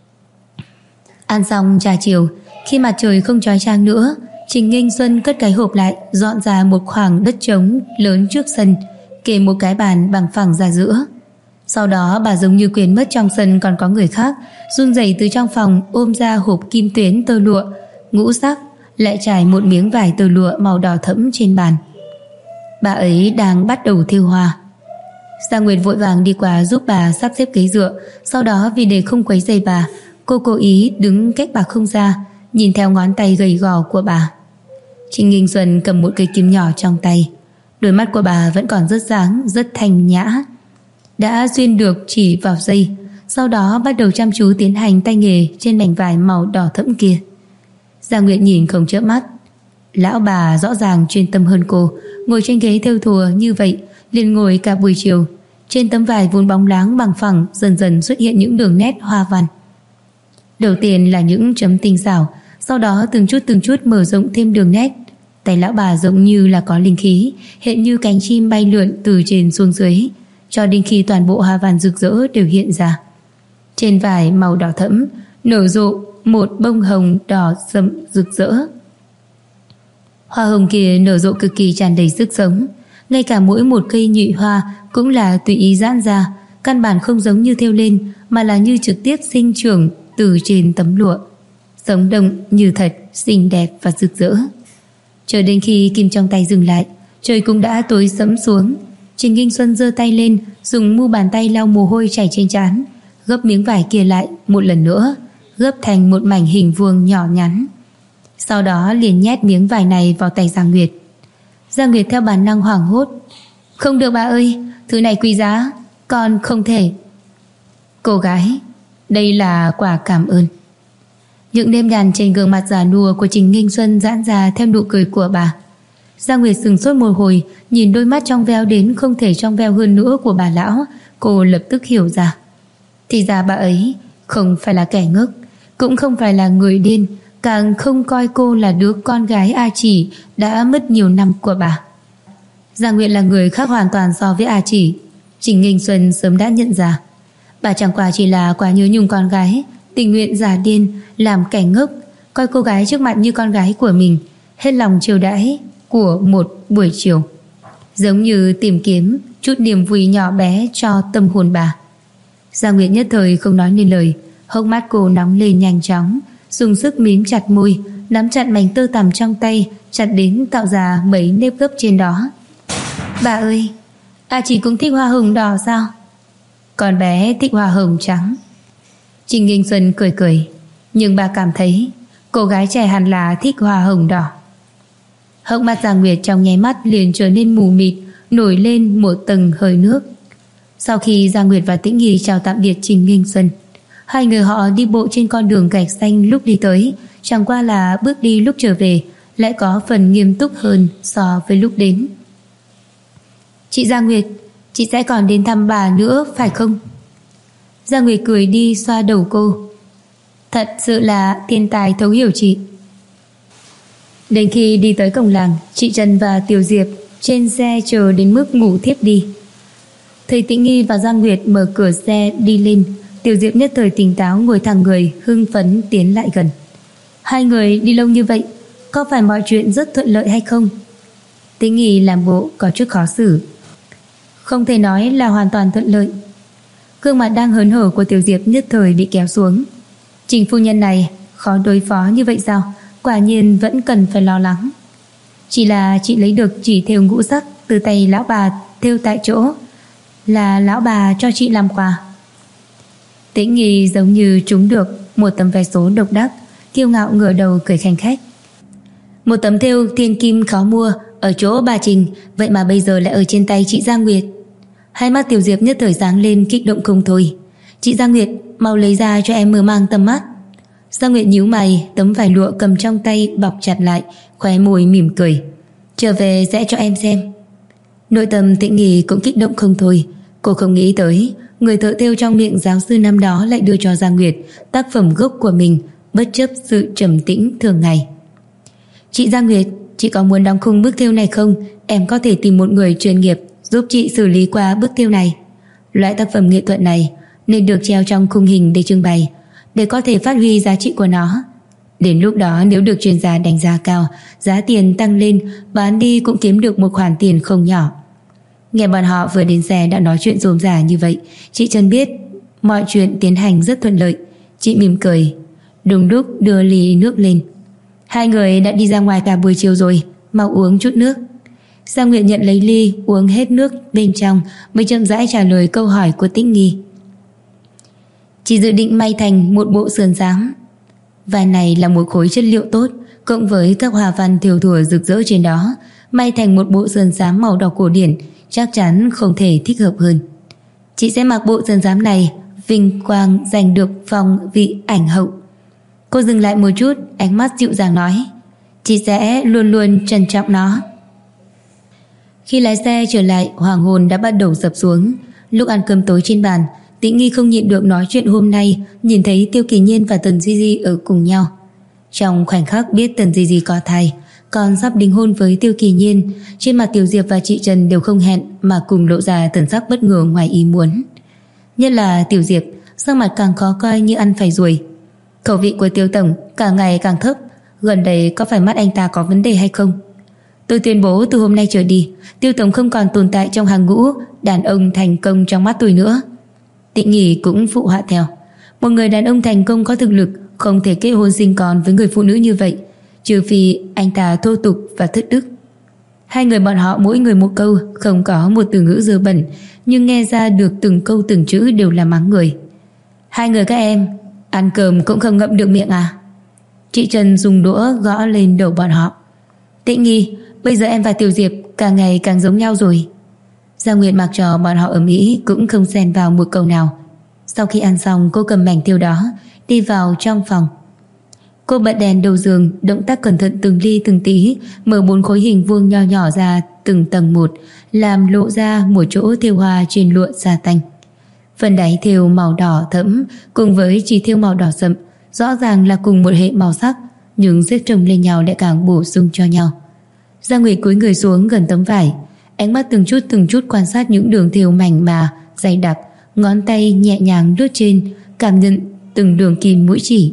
Ăn xong trà chiều, khi mặt trời không chói chang nữa, Trình Nghinh Xuân cất cái hộp lại, dọn ra một khoảng đất trống lớn trước sân, kê một cái bàn bằng phẳng ra giữa. Sau đó bà giống như quên mất trong sân còn có người khác, run rẩy từ trong phòng ôm ra hộp kim tuyến tơ lụa ngũ sắc, lại trải một miếng vải tơ lụa màu đỏ thẫm trên bàn. Bà ấy đang bắt đầu thêu hoa. Gia Nguyệt vội vàng đi qua giúp bà sắp xếp ghế dựa. Sau đó vì để không quấy rầy bà, cô cố ý đứng cách bà không xa, nhìn theo ngón tay gầy gò của bà. Trình Nghinh Xuân cầm một cây kim nhỏ trong tay. Đôi mắt của bà vẫn còn rất sáng, rất thanh nhã, đã duyên được chỉ vào dây. Sau đó bắt đầu chăm chú tiến hành tay nghề trên mảnh vải màu đỏ thẫm kia. Gia Nguyệt nhìn không chớp mắt. Lão bà rõ ràng chuyên tâm hơn cô, ngồi trên ghế thêu thùa như vậy, liền ngồi cả buổi chiều. Trên tấm vải vốn bóng láng bằng phẳng dần dần xuất hiện những đường nét hoa văn. Đầu tiên là những chấm tinh xảo, sau đó từng chút mở rộng thêm đường nét. Tay lão bà giống như là có linh khí, hiện như cánh chim bay lượn từ trên xuống dưới, cho đến khi toàn bộ hoa văn rực rỡ đều hiện ra. Trên vải màu đỏ thẫm nở rộ một bông hồng đỏ sẫm rực rỡ. Hoa hồng kia nở rộ cực kỳ tràn đầy sức sống, ngay cả mỗi một cây nhụy hoa cũng là tùy ý giãn ra, căn bản không giống như thêu lên, mà là như trực tiếp sinh trưởng từ trên tấm lụa, sống động như thật, xinh đẹp và rực rỡ. Chờ đến khi kim trong tay dừng lại, trời cũng đã tối sẫm xuống. Trình Nghinh Xuân giơ tay lên, dùng mu bàn tay lau mồ hôi chảy trên trán, gấp miếng vải kia lại một lần nữa, gấp thành một mảnh hình vuông nhỏ nhắn. Sau đó liền nhét miếng vải này vào tay Gia Nguyệt. Gia Nguyệt theo bản năng hoảng hốt. Không được bà ơi, thứ này quý giá, con không thể. Cô gái, đây là quà cảm ơn. Những nếp nhăn trên gương mặt già nua của Trình Nghinh Xuân giãn ra theo nụ cười của bà. Gia Nguyệt sừng sốt một hồi, nhìn đôi mắt trong veo đến không thể trong veo hơn nữa của bà lão, cô lập tức hiểu ra. Thì ra bà ấy không phải là kẻ ngốc, cũng không phải là người điên, càng không coi cô là đứa con gái Chỉ đã mất nhiều năm của bà. Gia Nguyệt là người khác hoàn toàn so với Chỉ. Trình Nghinh Xuân sớm đã nhận ra, bà chẳng qua chỉ là quá nhớ nhung con gái, tình nguyện giả điên, làm kẻ ngốc, coi cô gái trước mặt như con gái của mình, hết lòng chiều đãi của một buổi chiều, giống như tìm kiếm chút niềm vui nhỏ bé cho tâm hồn bà. Gia Nguyệt nhất thời không nói nên lời, hốc mắt cô nóng lên nhanh chóng, dùng sức mím chặt môi, nắm chặt mảnh tơ tằm trong tay, chặt đến tạo ra mấy nếp gấp trên đó. Bà ơi, Chỉ cũng thích hoa hồng đỏ sao? Con bé thích hoa hồng trắng. Trình Nghinh Xuân cười cười, nhưng bà cảm thấy cô gái trẻ hẳn là thích hoa hồng đỏ. Hốc mắt Gia Nguyệt trong nháy mắt liền trở nên mù mịt, nổi lên một tầng hơi nước. Sau khi Gia Nguyệt và Tĩnh Nghi chào tạm biệt Trình Nghinh Xuân, Hai người họ đi bộ trên con đường gạch xanh lúc đi tới, chẳng qua là bước đi lúc trở về lại có phần nghiêm túc hơn so với lúc đến. Chị Gia Nguyệt, chị sẽ còn đến thăm bà nữa phải không? Gia Nguyệt cười đi xoa đầu cô. Thật sự là thiên tài thấu hiểu chị. Đến khi đi tới cổng làng, chị Trần và Tiểu Diệp trên xe chờ đến mức ngủ thiếp đi. Thấy Tĩnh Nghi và Giang Nguyệt mở cửa xe đi lên, Tiểu Diệp nhất thời tỉnh táo ngồi thẳng người, hưng phấn tiến lại gần. Hai người đi lâu như vậy, có phải mọi chuyện rất thuận lợi hay không? Tĩnh Nghi làm bộ có chút khó xử. Không thể nói là hoàn toàn thuận lợi. Gương mặt đang hớn hở của Tiểu Diệp nhất thời bị kéo xuống. Trình phu nhân này khó đối phó như vậy sao? Quả nhiên vẫn cần phải lo lắng. Chỉ là chị lấy được chỉ thêu ngũ sắc từ tay lão bà thêu tại chỗ, là lão bà cho chị làm quà. Tĩnh Nghi giống như trúng được một tấm vé số độc đắc, kiêu ngạo ngửa đầu cười khanh khách. Một tấm thêu thiên kim khó mua ở chỗ bà Trình, vậy mà bây giờ lại ở trên tay chị Gia Nguyệt. Hai mắt Tiểu Diệp nhất thời sáng lên kích động không thôi. Chị Gia Nguyệt, mau lấy ra cho em mở mang tầm mắt. Gia Nguyệt nhíu mày, tấm vải lụa cầm trong tay bọc chặt lại, khóe môi mỉm cười. Trở về sẽ cho em xem. Nội tâm Tĩnh Nghi cũng kích động không thôi. Cô không nghĩ tới người thợ thêu trong miệng giáo sư năm đó lại đưa cho Gia Nguyệt tác phẩm gốc của mình, bất chấp sự trầm tĩnh thường ngày. Chị Gia Nguyệt, chị có muốn đóng khung bức thêu này không? Em có thể tìm một người chuyên nghiệp giúp chị xử lý qua bức thêu này. Loại tác phẩm nghệ thuật này nên được treo trong khung hình để trưng bày, để có thể phát huy giá trị của nó. Đến lúc đó nếu được chuyên gia đánh giá cao, giá tiền tăng lên, bán đi cũng kiếm được một khoản tiền không nhỏ. Nghe bọn họ vừa đến xe đã nói chuyện rôm rả như vậy, chị Trần biết mọi chuyện tiến hành rất thuận lợi. Chị mỉm cười, đúng lúc đưa ly nước lên. Hai người đã đi ra ngoài cả buổi chiều rồi, mau uống chút nước. Giang Nguyệt nhận lấy ly, uống hết nước bên trong mới chậm rãi trả lời câu hỏi của Tĩnh Nghi. Chị dự định may thành một bộ sườn xám. Vải này là một khối chất liệu tốt, cộng với các hoa văn thêu thùa rực rỡ trên đó, may thành một bộ sườn xám màu đỏ cổ điển chắc chắn không thể thích hợp hơn. Chị sẽ mặc bộ sườn xám này, vinh quang giành được phong vị ảnh hậu. Cô dừng lại một chút, ánh mắt dịu dàng nói, chị sẽ luôn luôn trân trọng nó. Khi lái xe trở lại, hoàng hôn đã bắt đầu sập xuống. Lúc ăn cơm tối trên bàn, Tĩnh Nghi không nhịn được nói chuyện hôm nay nhìn thấy Tiêu Kỳ Nhiên và Tần Di Di ở cùng nhau. Trong khoảnh khắc biết Tần Di Di có thai, còn sắp đính hôn với Tiêu Kỳ Nhiên, trên mặt Tiểu Diệp và chị Trần đều không hẹn mà cùng lộ ra thần sắc bất ngờ ngoài ý muốn. Nhất là Tiểu Diệp, sắc mặt càng khó coi như ăn phải ruồi. Khẩu vị của Tiêu tổng càng ngày càng thấp, gần đây có phải mắt anh ta có vấn đề hay không? Tôi tuyên bố từ hôm nay trở đi, Tiêu tổng không còn tồn tại trong hàng ngũ đàn ông thành công trong mắt tôi nữa. Tĩnh Nghi cũng phụ họa theo. Một người đàn ông thành công có thực lực không thể kết hôn sinh con với người phụ nữ như vậy, trừ phi anh ta thô tục và thất đức. Hai người bọn họ mỗi người một câu, không có một từ ngữ dơ bẩn, nhưng nghe ra được từng câu từng chữ đều là mắng người. Hai người các em ăn cơm cũng không ngậm được miệng à? Chị Trần dùng đũa gõ lên đầu bọn họ. Tĩnh Nghi, bây giờ em và Tiểu Diệp càng ngày càng giống nhau rồi. Giang Nguyệt mặc cho bọn họ ầm ĩ cũng không xen vào một câu nào. Sau khi ăn xong, cô cầm mảnh thêu đó đi vào trong phòng. Cô bật đèn đầu giường, động tác cẩn thận từng ly từng tí, mở 4 khối hình vuông nho nhỏ ra từng tầng một, làm lộ ra một chỗ thêu hoa trên lụa sa tanh. Phần đáy thêu màu đỏ thẫm cùng với chỉ thêu màu đỏ sậm, rõ ràng là cùng một hệ màu sắc, nhưng xếp chồng lên nhau lại càng bổ sung cho nhau. Giang Nguyệt cúi người xuống gần tấm vải, ánh mắt từng chút quan sát những đường thêu mảnh mà dày đặc, ngón tay nhẹ nhàng lướt trên, cảm nhận từng đường kim mũi chỉ.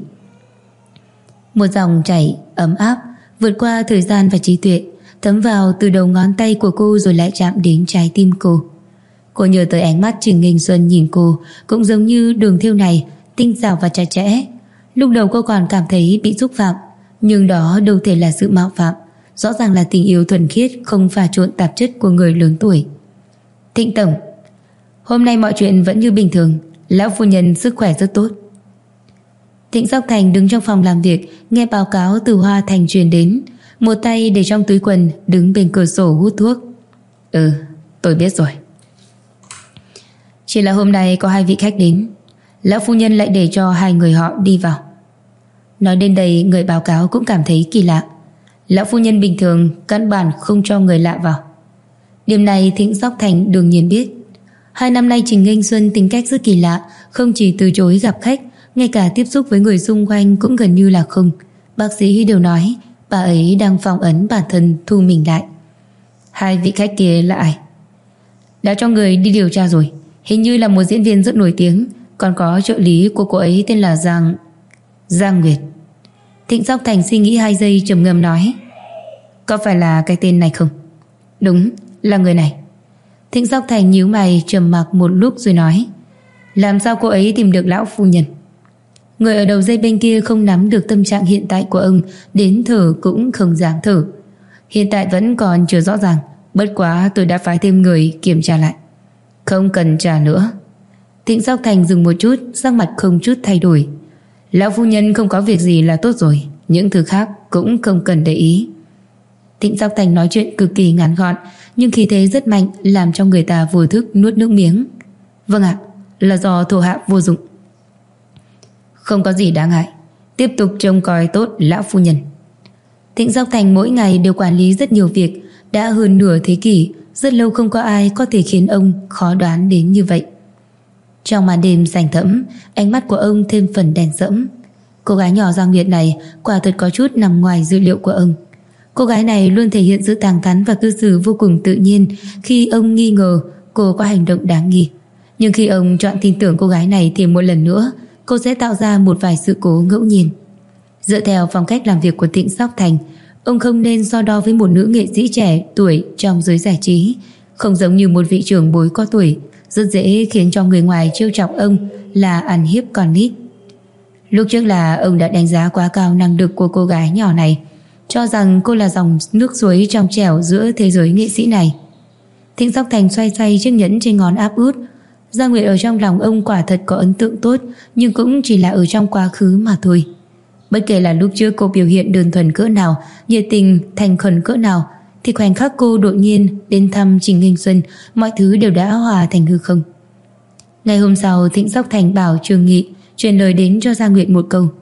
Một dòng chảy ấm áp vượt qua thời gian và trí tuệ, thấm vào từ đầu ngón tay của cô rồi lại chạm đến trái tim cô. Cô nhớ tới ánh mắt Trình Nghinh Xuân nhìn cô, cũng giống như đường thêu này, tinh xảo và chặt chẽ. Lúc đầu cô còn cảm thấy bị xúc phạm, nhưng đó đâu thể là sự mạo phạm, rõ ràng là tình yêu thuần khiết, không pha trộn tạp chất của người lớn tuổi. Thịnh tổng, hôm nay mọi chuyện vẫn như bình thường, lão phu nhân sức khỏe rất tốt. Thịnh Sóc Thành đứng trong phòng làm việc, nghe báo cáo từ Hoa Thành truyền đến, một tay để trong túi quần, đứng bên cửa sổ hút thuốc. Tôi biết rồi. Chỉ là hôm nay có 2 vị khách đến. lão phu nhân lại để cho hai người họ đi vào. Nói đến đây, người báo cáo cũng cảm thấy kỳ lạ. Lão phu nhân bình thường căn bản không cho người lạ vào. Điểm này Thịnh Sóc Thành đương nhiên biết. 2 năm nay Trình Nghênh Xuân tính cách rất kỳ lạ, không chỉ từ chối gặp khách, ngay cả tiếp xúc với người xung quanh cũng gần như là không. Bác sĩ đều nói bà ấy đang phong ấn bản thân, thu mình lại. Hai vị khách kia là ai? Đã cho người đi điều tra rồi, hình như là một diễn viên rất nổi tiếng, còn có trợ lý của cô ấy tên là Giang Nguyệt. Thịnh Sóc Thành suy nghĩ 2 giây trầm ngâm nói, có phải là cái tên này không? Đúng, là người này. Thịnh Sóc Thành nhíu mày trầm mặc một lúc rồi nói, làm sao cô ấy tìm được lão phu nhân? Người ở đầu dây bên kia không nắm được tâm trạng hiện tại của ông, đến thở cũng không dám thở. Hiện tại vẫn còn chưa rõ ràng, bất quá tôi đã phái thêm người kiểm tra lại. Không cần trả nữa. Thịnh Sóc Thành dừng một chút, sắc mặt không chút thay đổi. Lão phu nhân không có việc gì là tốt rồi, những thứ khác cũng không cần để ý. Thịnh Sóc Thành nói chuyện cực kỳ ngắn gọn, nhưng khí thế rất mạnh, làm cho người ta vô thức nuốt nước miếng. Vâng ạ, là do thủ hạ vô dụng. Không có gì đáng ngại, tiếp tục trông coi tốt lão phu nhân. Thịnh Sóc Thành mỗi ngày đều quản lý rất nhiều việc, đã hơn nửa thế kỷ, rất lâu không có ai có thể khiến ông khó đoán đến như vậy. Trong màn đêm xanh thẫm, ánh mắt của ông thêm phần đen sẫm. Cô gái nhỏ Giang Nguyệt này quả thật có chút nằm ngoài dự liệu của ông. Cô gái này luôn thể hiện sự thẳng thắn và cư xử vô cùng tự nhiên. Khi ông nghi ngờ cô có hành động đáng nghi, nhưng khi ông chọn tin tưởng cô gái này thì một lần nữa cô sẽ tạo ra một vài sự cố ngẫu nhiên. Dựa theo phong cách làm việc của Thịnh Sóc Thành, ông không nên so đo với một nữ nghệ sĩ trẻ tuổi trong giới giải trí, không giống như một vị trưởng bối có tuổi, rất dễ khiến cho người ngoài trêu chọc ông là ăn hiếp con nít. Lúc trước là ông đã đánh giá quá cao năng lực của cô gái nhỏ này, cho rằng cô là dòng nước suối trong trẻo giữa thế giới nghệ sĩ này. Thịnh Sóc Thành xoay xoay chiếc nhẫn trên ngón áp út. Giang Nguyệt ở trong lòng ông quả thật có ấn tượng tốt, nhưng cũng chỉ là ở trong quá khứ mà thôi. Bất kể là lúc trước cô biểu hiện đơn thuần cỡ nào, nhiệt tình, thành khẩn cỡ nào, thì khoảnh khắc cô đột nhiên đến thăm Trình Nghênh Xuân, mọi thứ đều đã hòa thành hư không. Ngày hôm sau, Thịnh Sóc Thành bảo Trương Nghị truyền lời đến cho Giang Nguyệt một câu.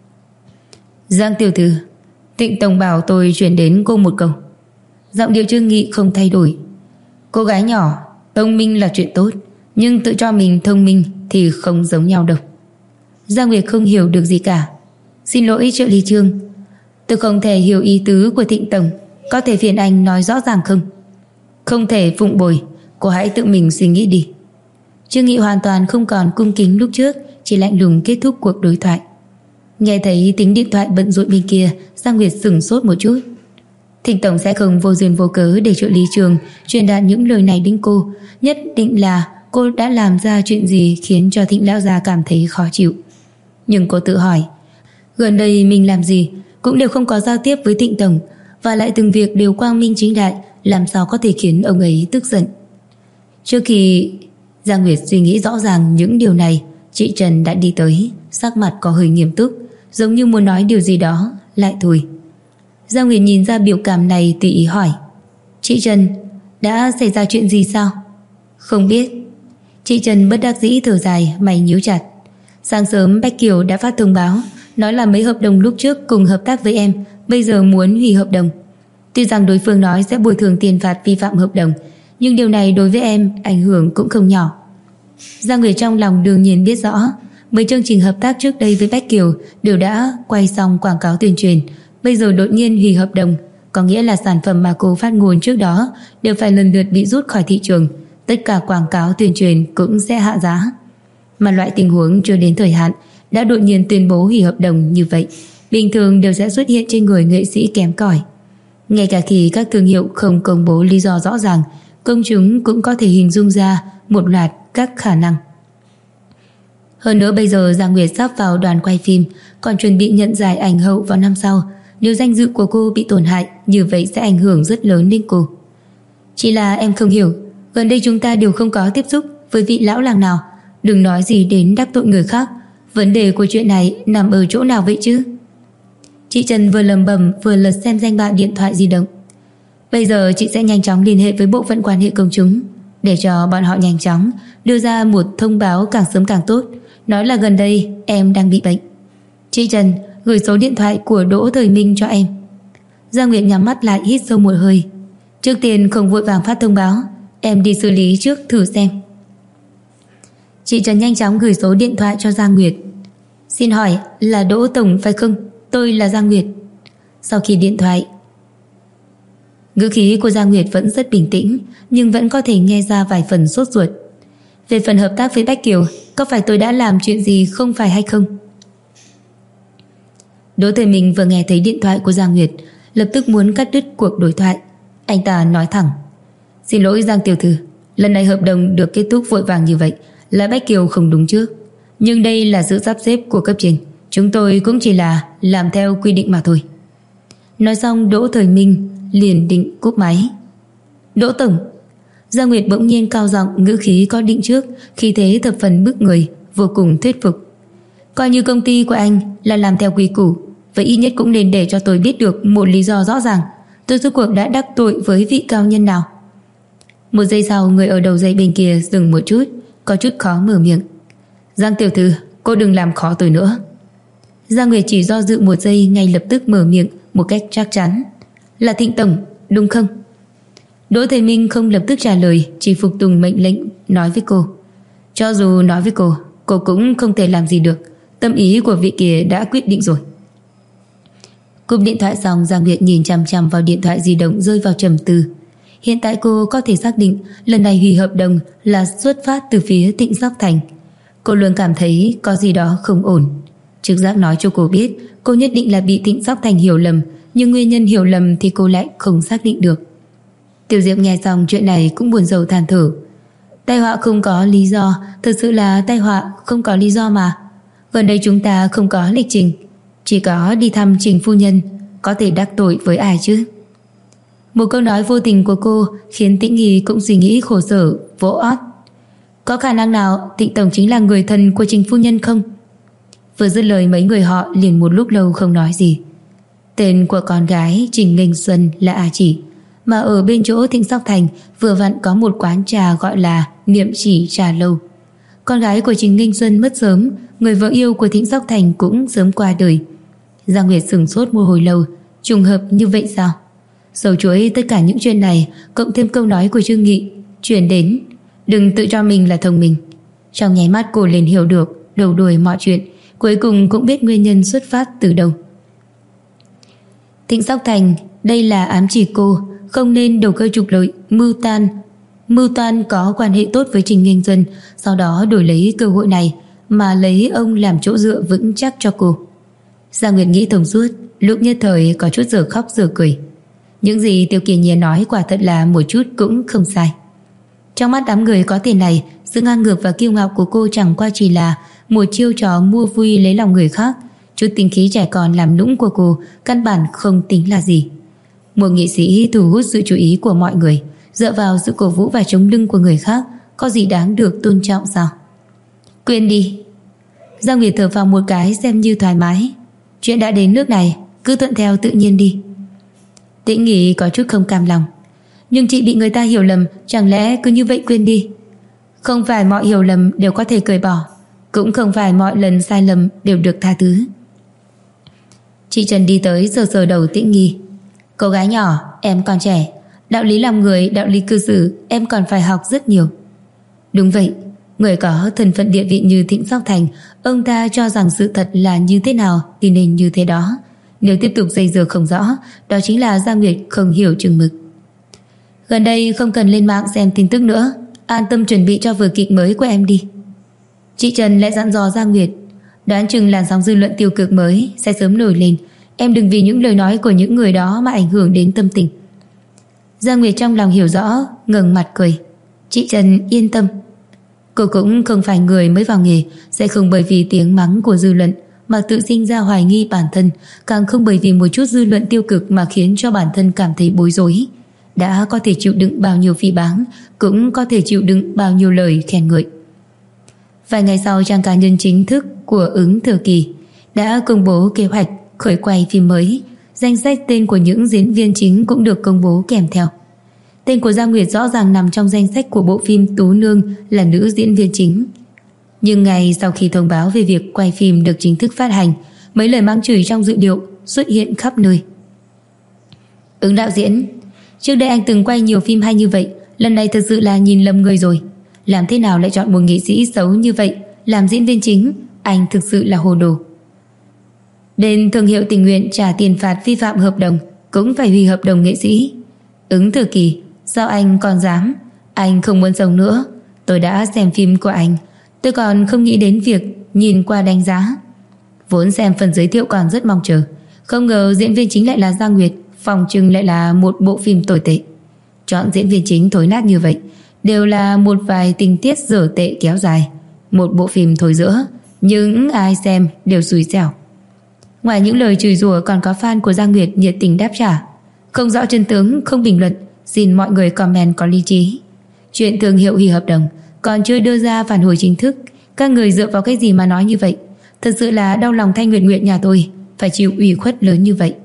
Giang tiểu thư, Thịnh tổng bảo tôi truyền đến cô một câu. Giọng điệu Trương Nghị không thay đổi. Cô gái nhỏ, thông minh là chuyện tốt, nhưng tự cho mình thông minh thì không giống nhau đâu. Giang Nguyệt không hiểu được gì cả. Xin lỗi trợ lý Trương, tôi không thể hiểu ý tứ của Thịnh tổng, có thể phiền anh nói rõ ràng không? Không thể phụng bồi, cô hãy tự mình suy nghĩ đi. Trương Nghị hoàn toàn không còn cung kính lúc trước, chỉ lạnh lùng kết thúc cuộc đối thoại. Nghe thấy tính điện thoại bận rộn bên kia, Giang Nguyệt sửng sốt một chút. Thịnh tổng sẽ không vô duyên vô cớ để trợ lý Trương truyền đạt những lời này đến cô. Nhất định là cô đã làm ra chuyện gì khiến cho Thịnh lão gia cảm thấy khó chịu. Nhưng cô tự hỏi, gần đây mình làm gì cũng đều không có giao tiếp với Thịnh tổng, và lại từng việc đều quang minh chính đại, làm sao có thể khiến ông ấy tức giận. Trước khi Giang Nguyệt suy nghĩ rõ ràng những điều này, chị Trần đã đi tới, sắc mặt có hơi nghiêm túc, giống như muốn nói điều gì đó lại thôi. Giang Nguyệt nhìn ra biểu cảm này tùy ý hỏi, chị Trần, đã xảy ra chuyện gì sao? Không biết. Chị Trần bất đắc dĩ thở dài, mày nhíu chặt. Sáng sớm Bách Kiều đã phát thông báo, nói là mấy hợp đồng lúc trước cùng hợp tác với em bây giờ muốn hủy hợp đồng. Tuy rằng đối phương nói sẽ bồi thường tiền phạt vi phạm hợp đồng, nhưng điều này đối với em ảnh hưởng cũng không nhỏ. Giang Nguyệt trong lòng đương nhiên biết rõ, mấy chương trình hợp tác trước đây với Bách Kiều đều đã quay xong quảng cáo tuyên truyền, bây giờ đột nhiên hủy hợp đồng, có nghĩa là sản phẩm mà cô phát ngôn trước đó đều phải lần lượt bị rút khỏi thị trường, tất cả quảng cáo tuyên truyền cũng sẽ hạ giá. Mà loại tình huống chưa đến thời hạn đã đột nhiên tuyên bố hủy hợp đồng như vậy, bình thường đều sẽ xuất hiện trên người nghệ sĩ kém cỏi. Ngay cả khi các thương hiệu không công bố lý do rõ ràng, công chúng cũng có thể hình dung ra một loạt các khả năng. Hơn nữa bây giờ Giang Nguyệt sắp vào đoàn quay phim, còn chuẩn bị nhận giải ảnh hậu vào năm sau. Nếu danh dự của cô bị tổn hại, như vậy sẽ ảnh hưởng rất lớn đến cô. Chỉ là em không hiểu, gần đây chúng ta đều không có tiếp xúc với vị lão làng nào, đừng nói gì đến đắc tội người khác. Vấn đề của chuyện này nằm ở chỗ nào vậy chứ? Chị Trần vừa lầm bầm vừa lật xem danh bạ điện thoại di động. Bây giờ chị sẽ nhanh chóng liên hệ với bộ phận quan hệ công chúng, để cho bọn họ nhanh chóng đưa ra một thông báo càng sớm càng tốt. nói là gần đây em đang bị bệnh. Chị Trần gửi số điện thoại của Đỗ Thời Minh cho em. Giang Nguyệt nhắm mắt lại hít sâu một hơi. Trước tiên không vội vàng phát thông báo, em đi xử lý trước thử xem. Chị Trần nhanh chóng gửi số điện thoại cho Giang Nguyệt. Xin hỏi là Đỗ Tổng phải không? Tôi là Giang Nguyệt. Sau khi điện thoại, ngữ khí của Giang Nguyệt vẫn rất bình tĩnh, nhưng vẫn có thể nghe ra vài phần sốt ruột. Về phần hợp tác với Bách Kiều, có phải tôi đã làm chuyện gì không phải hay không? Đỗ Thời Minh vừa nghe thấy điện thoại của Giang Nguyệt, lập tức muốn cắt đứt cuộc đối thoại. Anh ta nói thẳng: Xin lỗi Giang tiểu thư, lần này hợp đồng được kết thúc vội vàng như vậy là Bách Kiều không đúng trước, nhưng đây là sự sắp xếp của cấp trên, chúng tôi cũng chỉ là làm theo quy định mà thôi. Nói xong Đỗ Thời Minh liền định cúp máy. Đỗ Tổng. Giang Nguyệt bỗng nhiên cao giọng, ngữ khí có định trước, khí thế thập phần bức người, vô cùng thuyết phục. Coi như công ty của anh là làm theo quy củ, vậy ít nhất cũng nên để cho tôi biết được một lý do rõ ràng, tôi rốt cuộc đã đắc tội với vị cao nhân nào. Một giây sau, người ở đầu dây bên kia dừng một chút, có chút khó mở miệng. Giang tiểu thư, cô đừng làm khó tôi nữa. Giang Nguyệt chỉ do dự một giây, ngay lập tức mở miệng một cách chắc chắn. Là Thịnh Tổng, đúng không? Đỗ Thời Minh không lập tức trả lời, chỉ phục tùng mệnh lệnh nói với cô. Cho dù nói với cô cũng không thể làm gì được, tâm ý của vị kia đã quyết định rồi. Cúp điện thoại xong, Giang Nguyệt nhìn chằm chằm vào điện thoại di động, rơi vào trầm tư. Hiện tại cô có thể xác định lần này hủy hợp đồng là xuất phát từ phía Thịnh Sóc Thành. Cô luôn cảm thấy có gì đó không ổn. Trực giác nói cho cô biết cô nhất định là bị Thịnh Sóc Thành hiểu lầm, nhưng nguyên nhân hiểu lầm thì cô lại không xác định được. Tiểu Diệp nghe xong chuyện này cũng buồn rầu than thở. Tai họa không có lý do, thật sự là tai họa không có lý do mà. Gần đây chúng ta không có lịch trình, chỉ có đi thăm Trình phu nhân, có thể đắc tội với ai chứ? Một câu nói vô tình của cô khiến Tĩnh Nghi cũng suy nghĩ khổ sở, vỗ ót. Có khả năng nào Thịnh Tổng chính là người thân của Trình phu nhân không? Vừa dứt lời, mấy người họ liền một lúc lâu không nói gì. Tên của con gái Trình Nghênh Xuân là A Chỉ, mà ở bên chỗ Thịnh Sóc Thành vừa vặn có một quán trà gọi là Niệm Chỉ Trà Lâu. Con gái của Trình Nghênh Xuân mất sớm, người vợ yêu của Thịnh Sóc Thành cũng sớm qua đời. Giang Nguyệt sửng sốt một hồi lâu, trùng hợp như vậy sao? Sầu chuỗi tất cả những chuyện này, cộng thêm câu nói của Trương Nghị truyền đến, đừng tự cho mình là thông minh. Trong nháy mắt cô liền hiểu được đầu đuôi mọi chuyện, cuối cùng cũng biết nguyên nhân xuất phát từ đâu. Thịnh Sóc Thành, đây là ám chỉ cô không nên đầu cơ trục lợi, mưu toan có quan hệ tốt với Trình Nghênh Xuân, sau đó đổi lấy cơ hội này mà lấy ông làm chỗ dựa vững chắc cho cô. Giang Nguyệt nghĩ thông suốt, lúc nhất thời có chút giờ khóc giờ cười. Những gì Tiêu Kỳ Nhiên nói quả thật là một chút cũng không sai. Trong mắt đám người có tiền này, sự ngang ngược và kiêu ngạo của cô chẳng qua chỉ là một chiêu trò mua vui lấy lòng người khác. Chút tính khí trẻ con làm nũng của cô căn bản không tính là gì. Một nghệ sĩ thu hút sự chú ý của mọi người, dựa vào sự cổ vũ và chống lưng của người khác, có gì đáng được tôn trọng sao? Quên đi. Giang Nguyệt thở vào một cái xem như thoải mái. Chuyện đã đến nước này, cứ thuận theo tự nhiên đi. Tĩnh Nghị có chút không cam lòng. Nhưng chị bị người ta hiểu lầm, chẳng lẽ cứ như vậy quên đi? Không phải mọi hiểu lầm đều có thể cởi bỏ, cũng không phải mọi lần sai lầm đều được tha thứ. Chị Trần đi tới sờ sờ đầu Tĩnh Nghi. Cô gái nhỏ, em còn trẻ, đạo lý làm người, đạo lý cư xử em còn phải học rất nhiều. Đúng vậy, người có thân phận địa vị như Thịnh Sóc Thành, ông ta cho rằng sự thật là như thế nào thì nên như thế đó. Nếu tiếp tục dây dưa không rõ, đó chính là Giang Nguyệt không hiểu chừng mực. Gần đây không cần lên mạng xem tin tức nữa, an tâm chuẩn bị cho vở kịch mới của em đi. Chị Trần lại dặn dò Giang Nguyệt. Đoán chừng làn sóng dư luận tiêu cực mới sẽ sớm nổi lên, em đừng vì những lời nói của những người đó mà ảnh hưởng đến tâm tình. Giang Nguyệt trong lòng hiểu rõ, ngẩng mặt cười. Chị Trần yên tâm, cô cũng không phải người mới vào nghề, sẽ không bởi vì tiếng mắng của dư luận mà tự sinh ra hoài nghi bản thân, càng không bởi vì một chút dư luận tiêu cực mà khiến cho bản thân cảm thấy bối rối. Đã có thể chịu đựng bao nhiêu phỉ báng, cũng có thể chịu đựng bao nhiêu lời khen ngợi. Vài ngày sau, trang cá nhân chính thức của Ứng Thừa Kỳ đã công bố kế hoạch khởi quay phim mới. Danh sách tên của những diễn viên chính cũng được công bố kèm theo. Tên của Giang Nguyệt rõ ràng nằm trong danh sách của bộ phim Tú Nương, là nữ diễn viên chính. Nhưng ngay sau khi thông báo về việc quay phim được chính thức phát hành, mấy lời mắng chửi trong dữ liệu xuất hiện khắp nơi. Ứng đạo diễn, trước đây anh từng quay nhiều phim hay như vậy, lần này thật sự là nhìn lầm người rồi. Làm thế nào lại chọn một nghệ sĩ xấu như vậy làm diễn viên chính? Anh thực sự là hồ đồ. Bên thương hiệu tình nguyện trả tiền phạt vi phạm hợp đồng, cũng phải hủy hợp đồng nghệ sĩ. Ứng Thừa Kỳ, sao anh còn dám? Anh không muốn sống nữa. Tôi đã xem phim của anh, tôi còn không nghĩ đến việc nhìn qua đánh giá. Vốn xem phần giới thiệu còn rất mong chờ, không ngờ diễn viên chính lại là Giang Nguyệt, phòng trừng lại là một bộ phim tồi tệ. Chọn diễn viên chính thối nát như vậy, đều là một vài tình tiết dở tệ kéo dài. Một bộ phim thối rữa, nhưng ai xem đều xui xẻo. Ngoài những lời chửi rủa còn có fan của Giang Nguyệt nhiệt tình đáp trả. Không rõ chân tướng, không bình luận, xin mọi người comment có lý trí. Chuyện thương hiệu hủy hợp đồng còn chưa đưa ra phản hồi chính thức, các người dựa vào cái gì mà nói như vậy? Thật sự là đau lòng thay Nguyệt Nguyệt nhà tôi phải chịu ủy khuất lớn như vậy.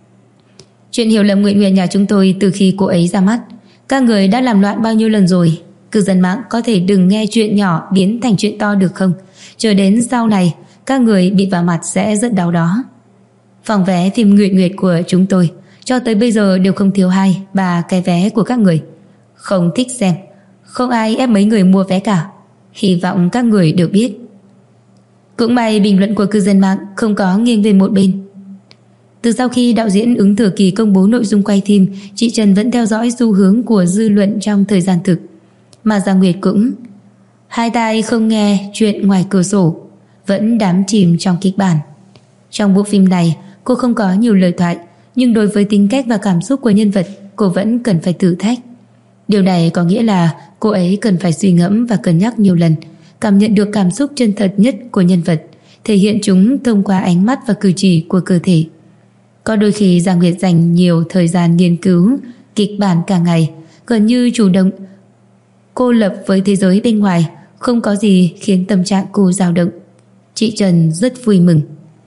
Chuyện hiểu lầm Nguyệt Nguyệt nhà chúng tôi từ khi cô ấy ra mắt, các người đã làm loạn bao nhiêu lần rồi. Cư dân mạng có thể đừng nghe chuyện nhỏ biến thành chuyện to được không? Chờ đến sau này các người bị vào mặt sẽ rất đau đó. Phòng vé phim Nguyệt Nguyệt của chúng tôi cho tới bây giờ đều không thiếu 2-3 cái vé của các người. Không thích xem, không ai ép mấy người mua vé cả. Hy vọng các người được biết. Cũng may bình luận của cư dân mạng không có nghiêng về một bên. Từ sau khi đạo diễn Ứng Thừa Kỳ công bố nội dung quay phim, chị Trần vẫn theo dõi xu hướng của dư luận trong thời gian thực. Mà Giang Nguyệt cũng hai tai không nghe chuyện ngoài cửa sổ, vẫn đắm chìm trong kịch bản. Trong bộ phim này, cô không có nhiều lời thoại, nhưng đối với tính cách và cảm xúc của nhân vật, cô vẫn cần phải thử thách. Điều này có nghĩa là cô ấy cần phải suy ngẫm và cân nhắc nhiều lần, cảm nhận được cảm xúc chân thật nhất của nhân vật, thể hiện chúng thông qua ánh mắt và cử chỉ của cơ thể. Có đôi khi Giang Nguyệt dành nhiều thời gian nghiên cứu kịch bản cả ngày, gần như chủ động cô lập với thế giới bên ngoài, không có gì khiến tâm trạng cô dao động. Chị Trần rất vui mừng.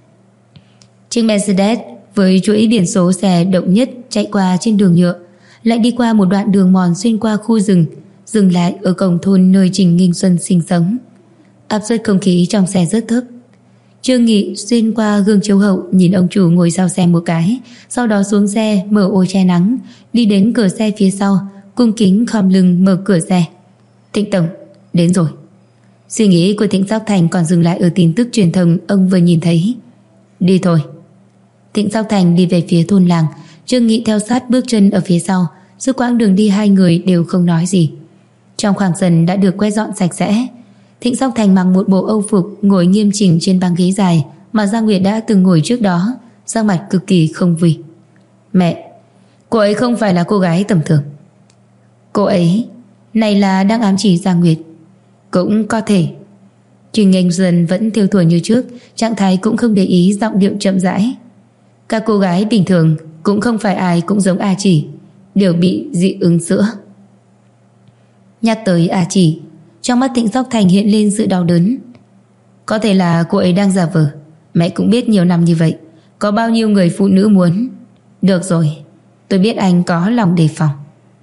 Chiếc Mercedes với chuỗi biển số xe động nhất chạy qua trên đường nhựa, lại đi qua một đoạn đường mòn xuyên qua khu rừng, dừng lại ở cổng thôn nơi Trình Nghinh Xuân sinh sống. Áp suất không khí trong xe rất thấp. Trương Nghị xuyên qua gương chiếu hậu nhìn ông chủ ngồi sau xe một cái, sau đó xuống xe mở ô che nắng, đi đến cửa xe phía sau, cung kính khom lưng mở cửa xe. Thịnh tổng, đến rồi. Suy nghĩ của Thịnh Sóc Thành còn dừng lại ở tin tức truyền thông ông vừa nhìn thấy. Đi thôi. Thịnh Sóc Thành đi về phía thôn làng, Trương Nghị theo sát bước chân ở phía sau. Suốt quãng đường đi hai người đều không nói gì. Trong khoảng sân đã được quét dọn sạch sẽ. Thịnh Sóc Thành mặc một bộ âu phục, ngồi nghiêm chỉnh trên băng ghế dài mà Giang Nguyệt đã từng ngồi trước đó, sắc mặt cực kỳ không vui. Mẹ, cô ấy không phải là cô gái tầm thường. Cô ấy này là đang ám chỉ Giang Nguyệt. Cũng có thể. Trình Nghênh Xuân vẫn thiêu thủa như trước, trạng thái cũng không để ý, giọng điệu chậm rãi. Các cô gái bình thường cũng không phải ai cũng giống A Chỉ, đều bị dị ứng sữa. Nhắc tới A Chỉ, trong mắt Thịnh Sóc Thành hiện lên sự đau đớn. Có thể là cô ấy đang giả vờ. Mẹ cũng biết nhiều năm như vậy, có bao nhiêu người phụ nữ muốn. Được rồi, tôi biết anh có lòng đề phòng.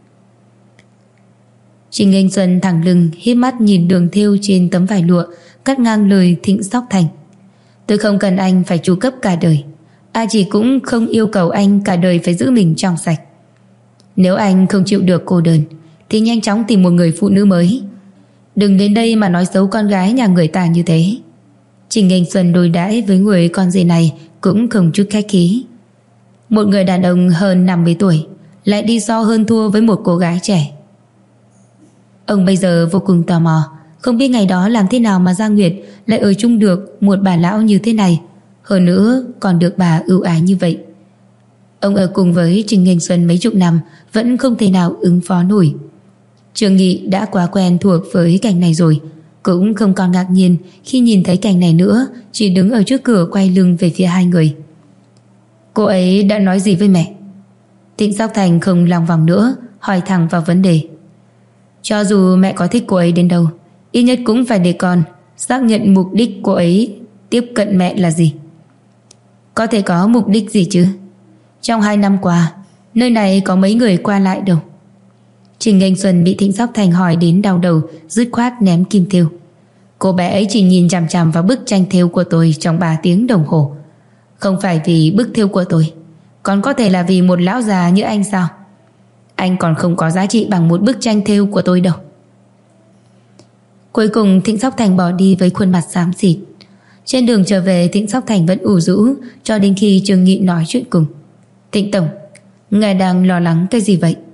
Trình Nghênh Xuân thẳng lưng, híp mắt nhìn đường thêu trên tấm vải lụa, cắt ngang lời Thịnh Sóc Thành. Tôi không cần anh phải chu cấp cả đời. A Chỉ cũng không yêu cầu anh cả đời phải giữ mình trong sạch. Nếu anh không chịu được cô đơn thì nhanh chóng tìm một người phụ nữ mới. Đừng đến đây mà nói xấu con gái nhà người ta như thế. Trình Nghênh Xuân đối đãi với người con rể này cũng không chút khách khí. Một người đàn ông hơn 50 tuổi lại đi so hơn thua với một cô gái trẻ. Ông bây giờ vô cùng tò mò, không biết ngày đó làm thế nào mà Giang Nguyệt lại ở chung được một bà lão như thế này, hơn nữa còn được bà ưu ái như vậy. Ông ở cùng với Trình Nghênh Xuân mấy chục năm vẫn không thể nào ứng phó nổi. Trương Nghị đã quá quen thuộc với cảnh này rồi, cũng không còn ngạc nhiên khi nhìn thấy cảnh này nữa, chỉ đứng ở trước cửa quay lưng về phía hai người. Cô ấy đã nói gì với mẹ? Thịnh Sóc Thành không lòng vòng nữa, hỏi thẳng vào vấn đề. Cho dù mẹ có thích cô ấy đến đâu, ít nhất cũng phải để con xác nhận mục đích cô ấy tiếp cận mẹ là gì. Có thể có mục đích gì chứ? Trong 2 năm qua, nơi này có mấy người qua lại đâu. Trình Nghênh Xuân bị Thịnh Sóc Thành hỏi đến đau đầu, dứt khoát ném kim thêu. Cô bé ấy chỉ nhìn chằm chằm vào bức tranh thêu của tôi trong 3 tiếng đồng hồ. Không phải vì bức thêu của tôi, còn có thể là vì một lão già như anh sao? Anh còn không có giá trị bằng một bức tranh thêu của tôi đâu. Cuối cùng Thịnh Sóc Thành bỏ đi với khuôn mặt xám xịt. Trên đường trở về, Thịnh Sóc Thành vẫn ủ rũ cho đến khi Trương Nghị nói chuyện cùng. Thịnh tổng, ngài đang lo lắng cái gì vậy?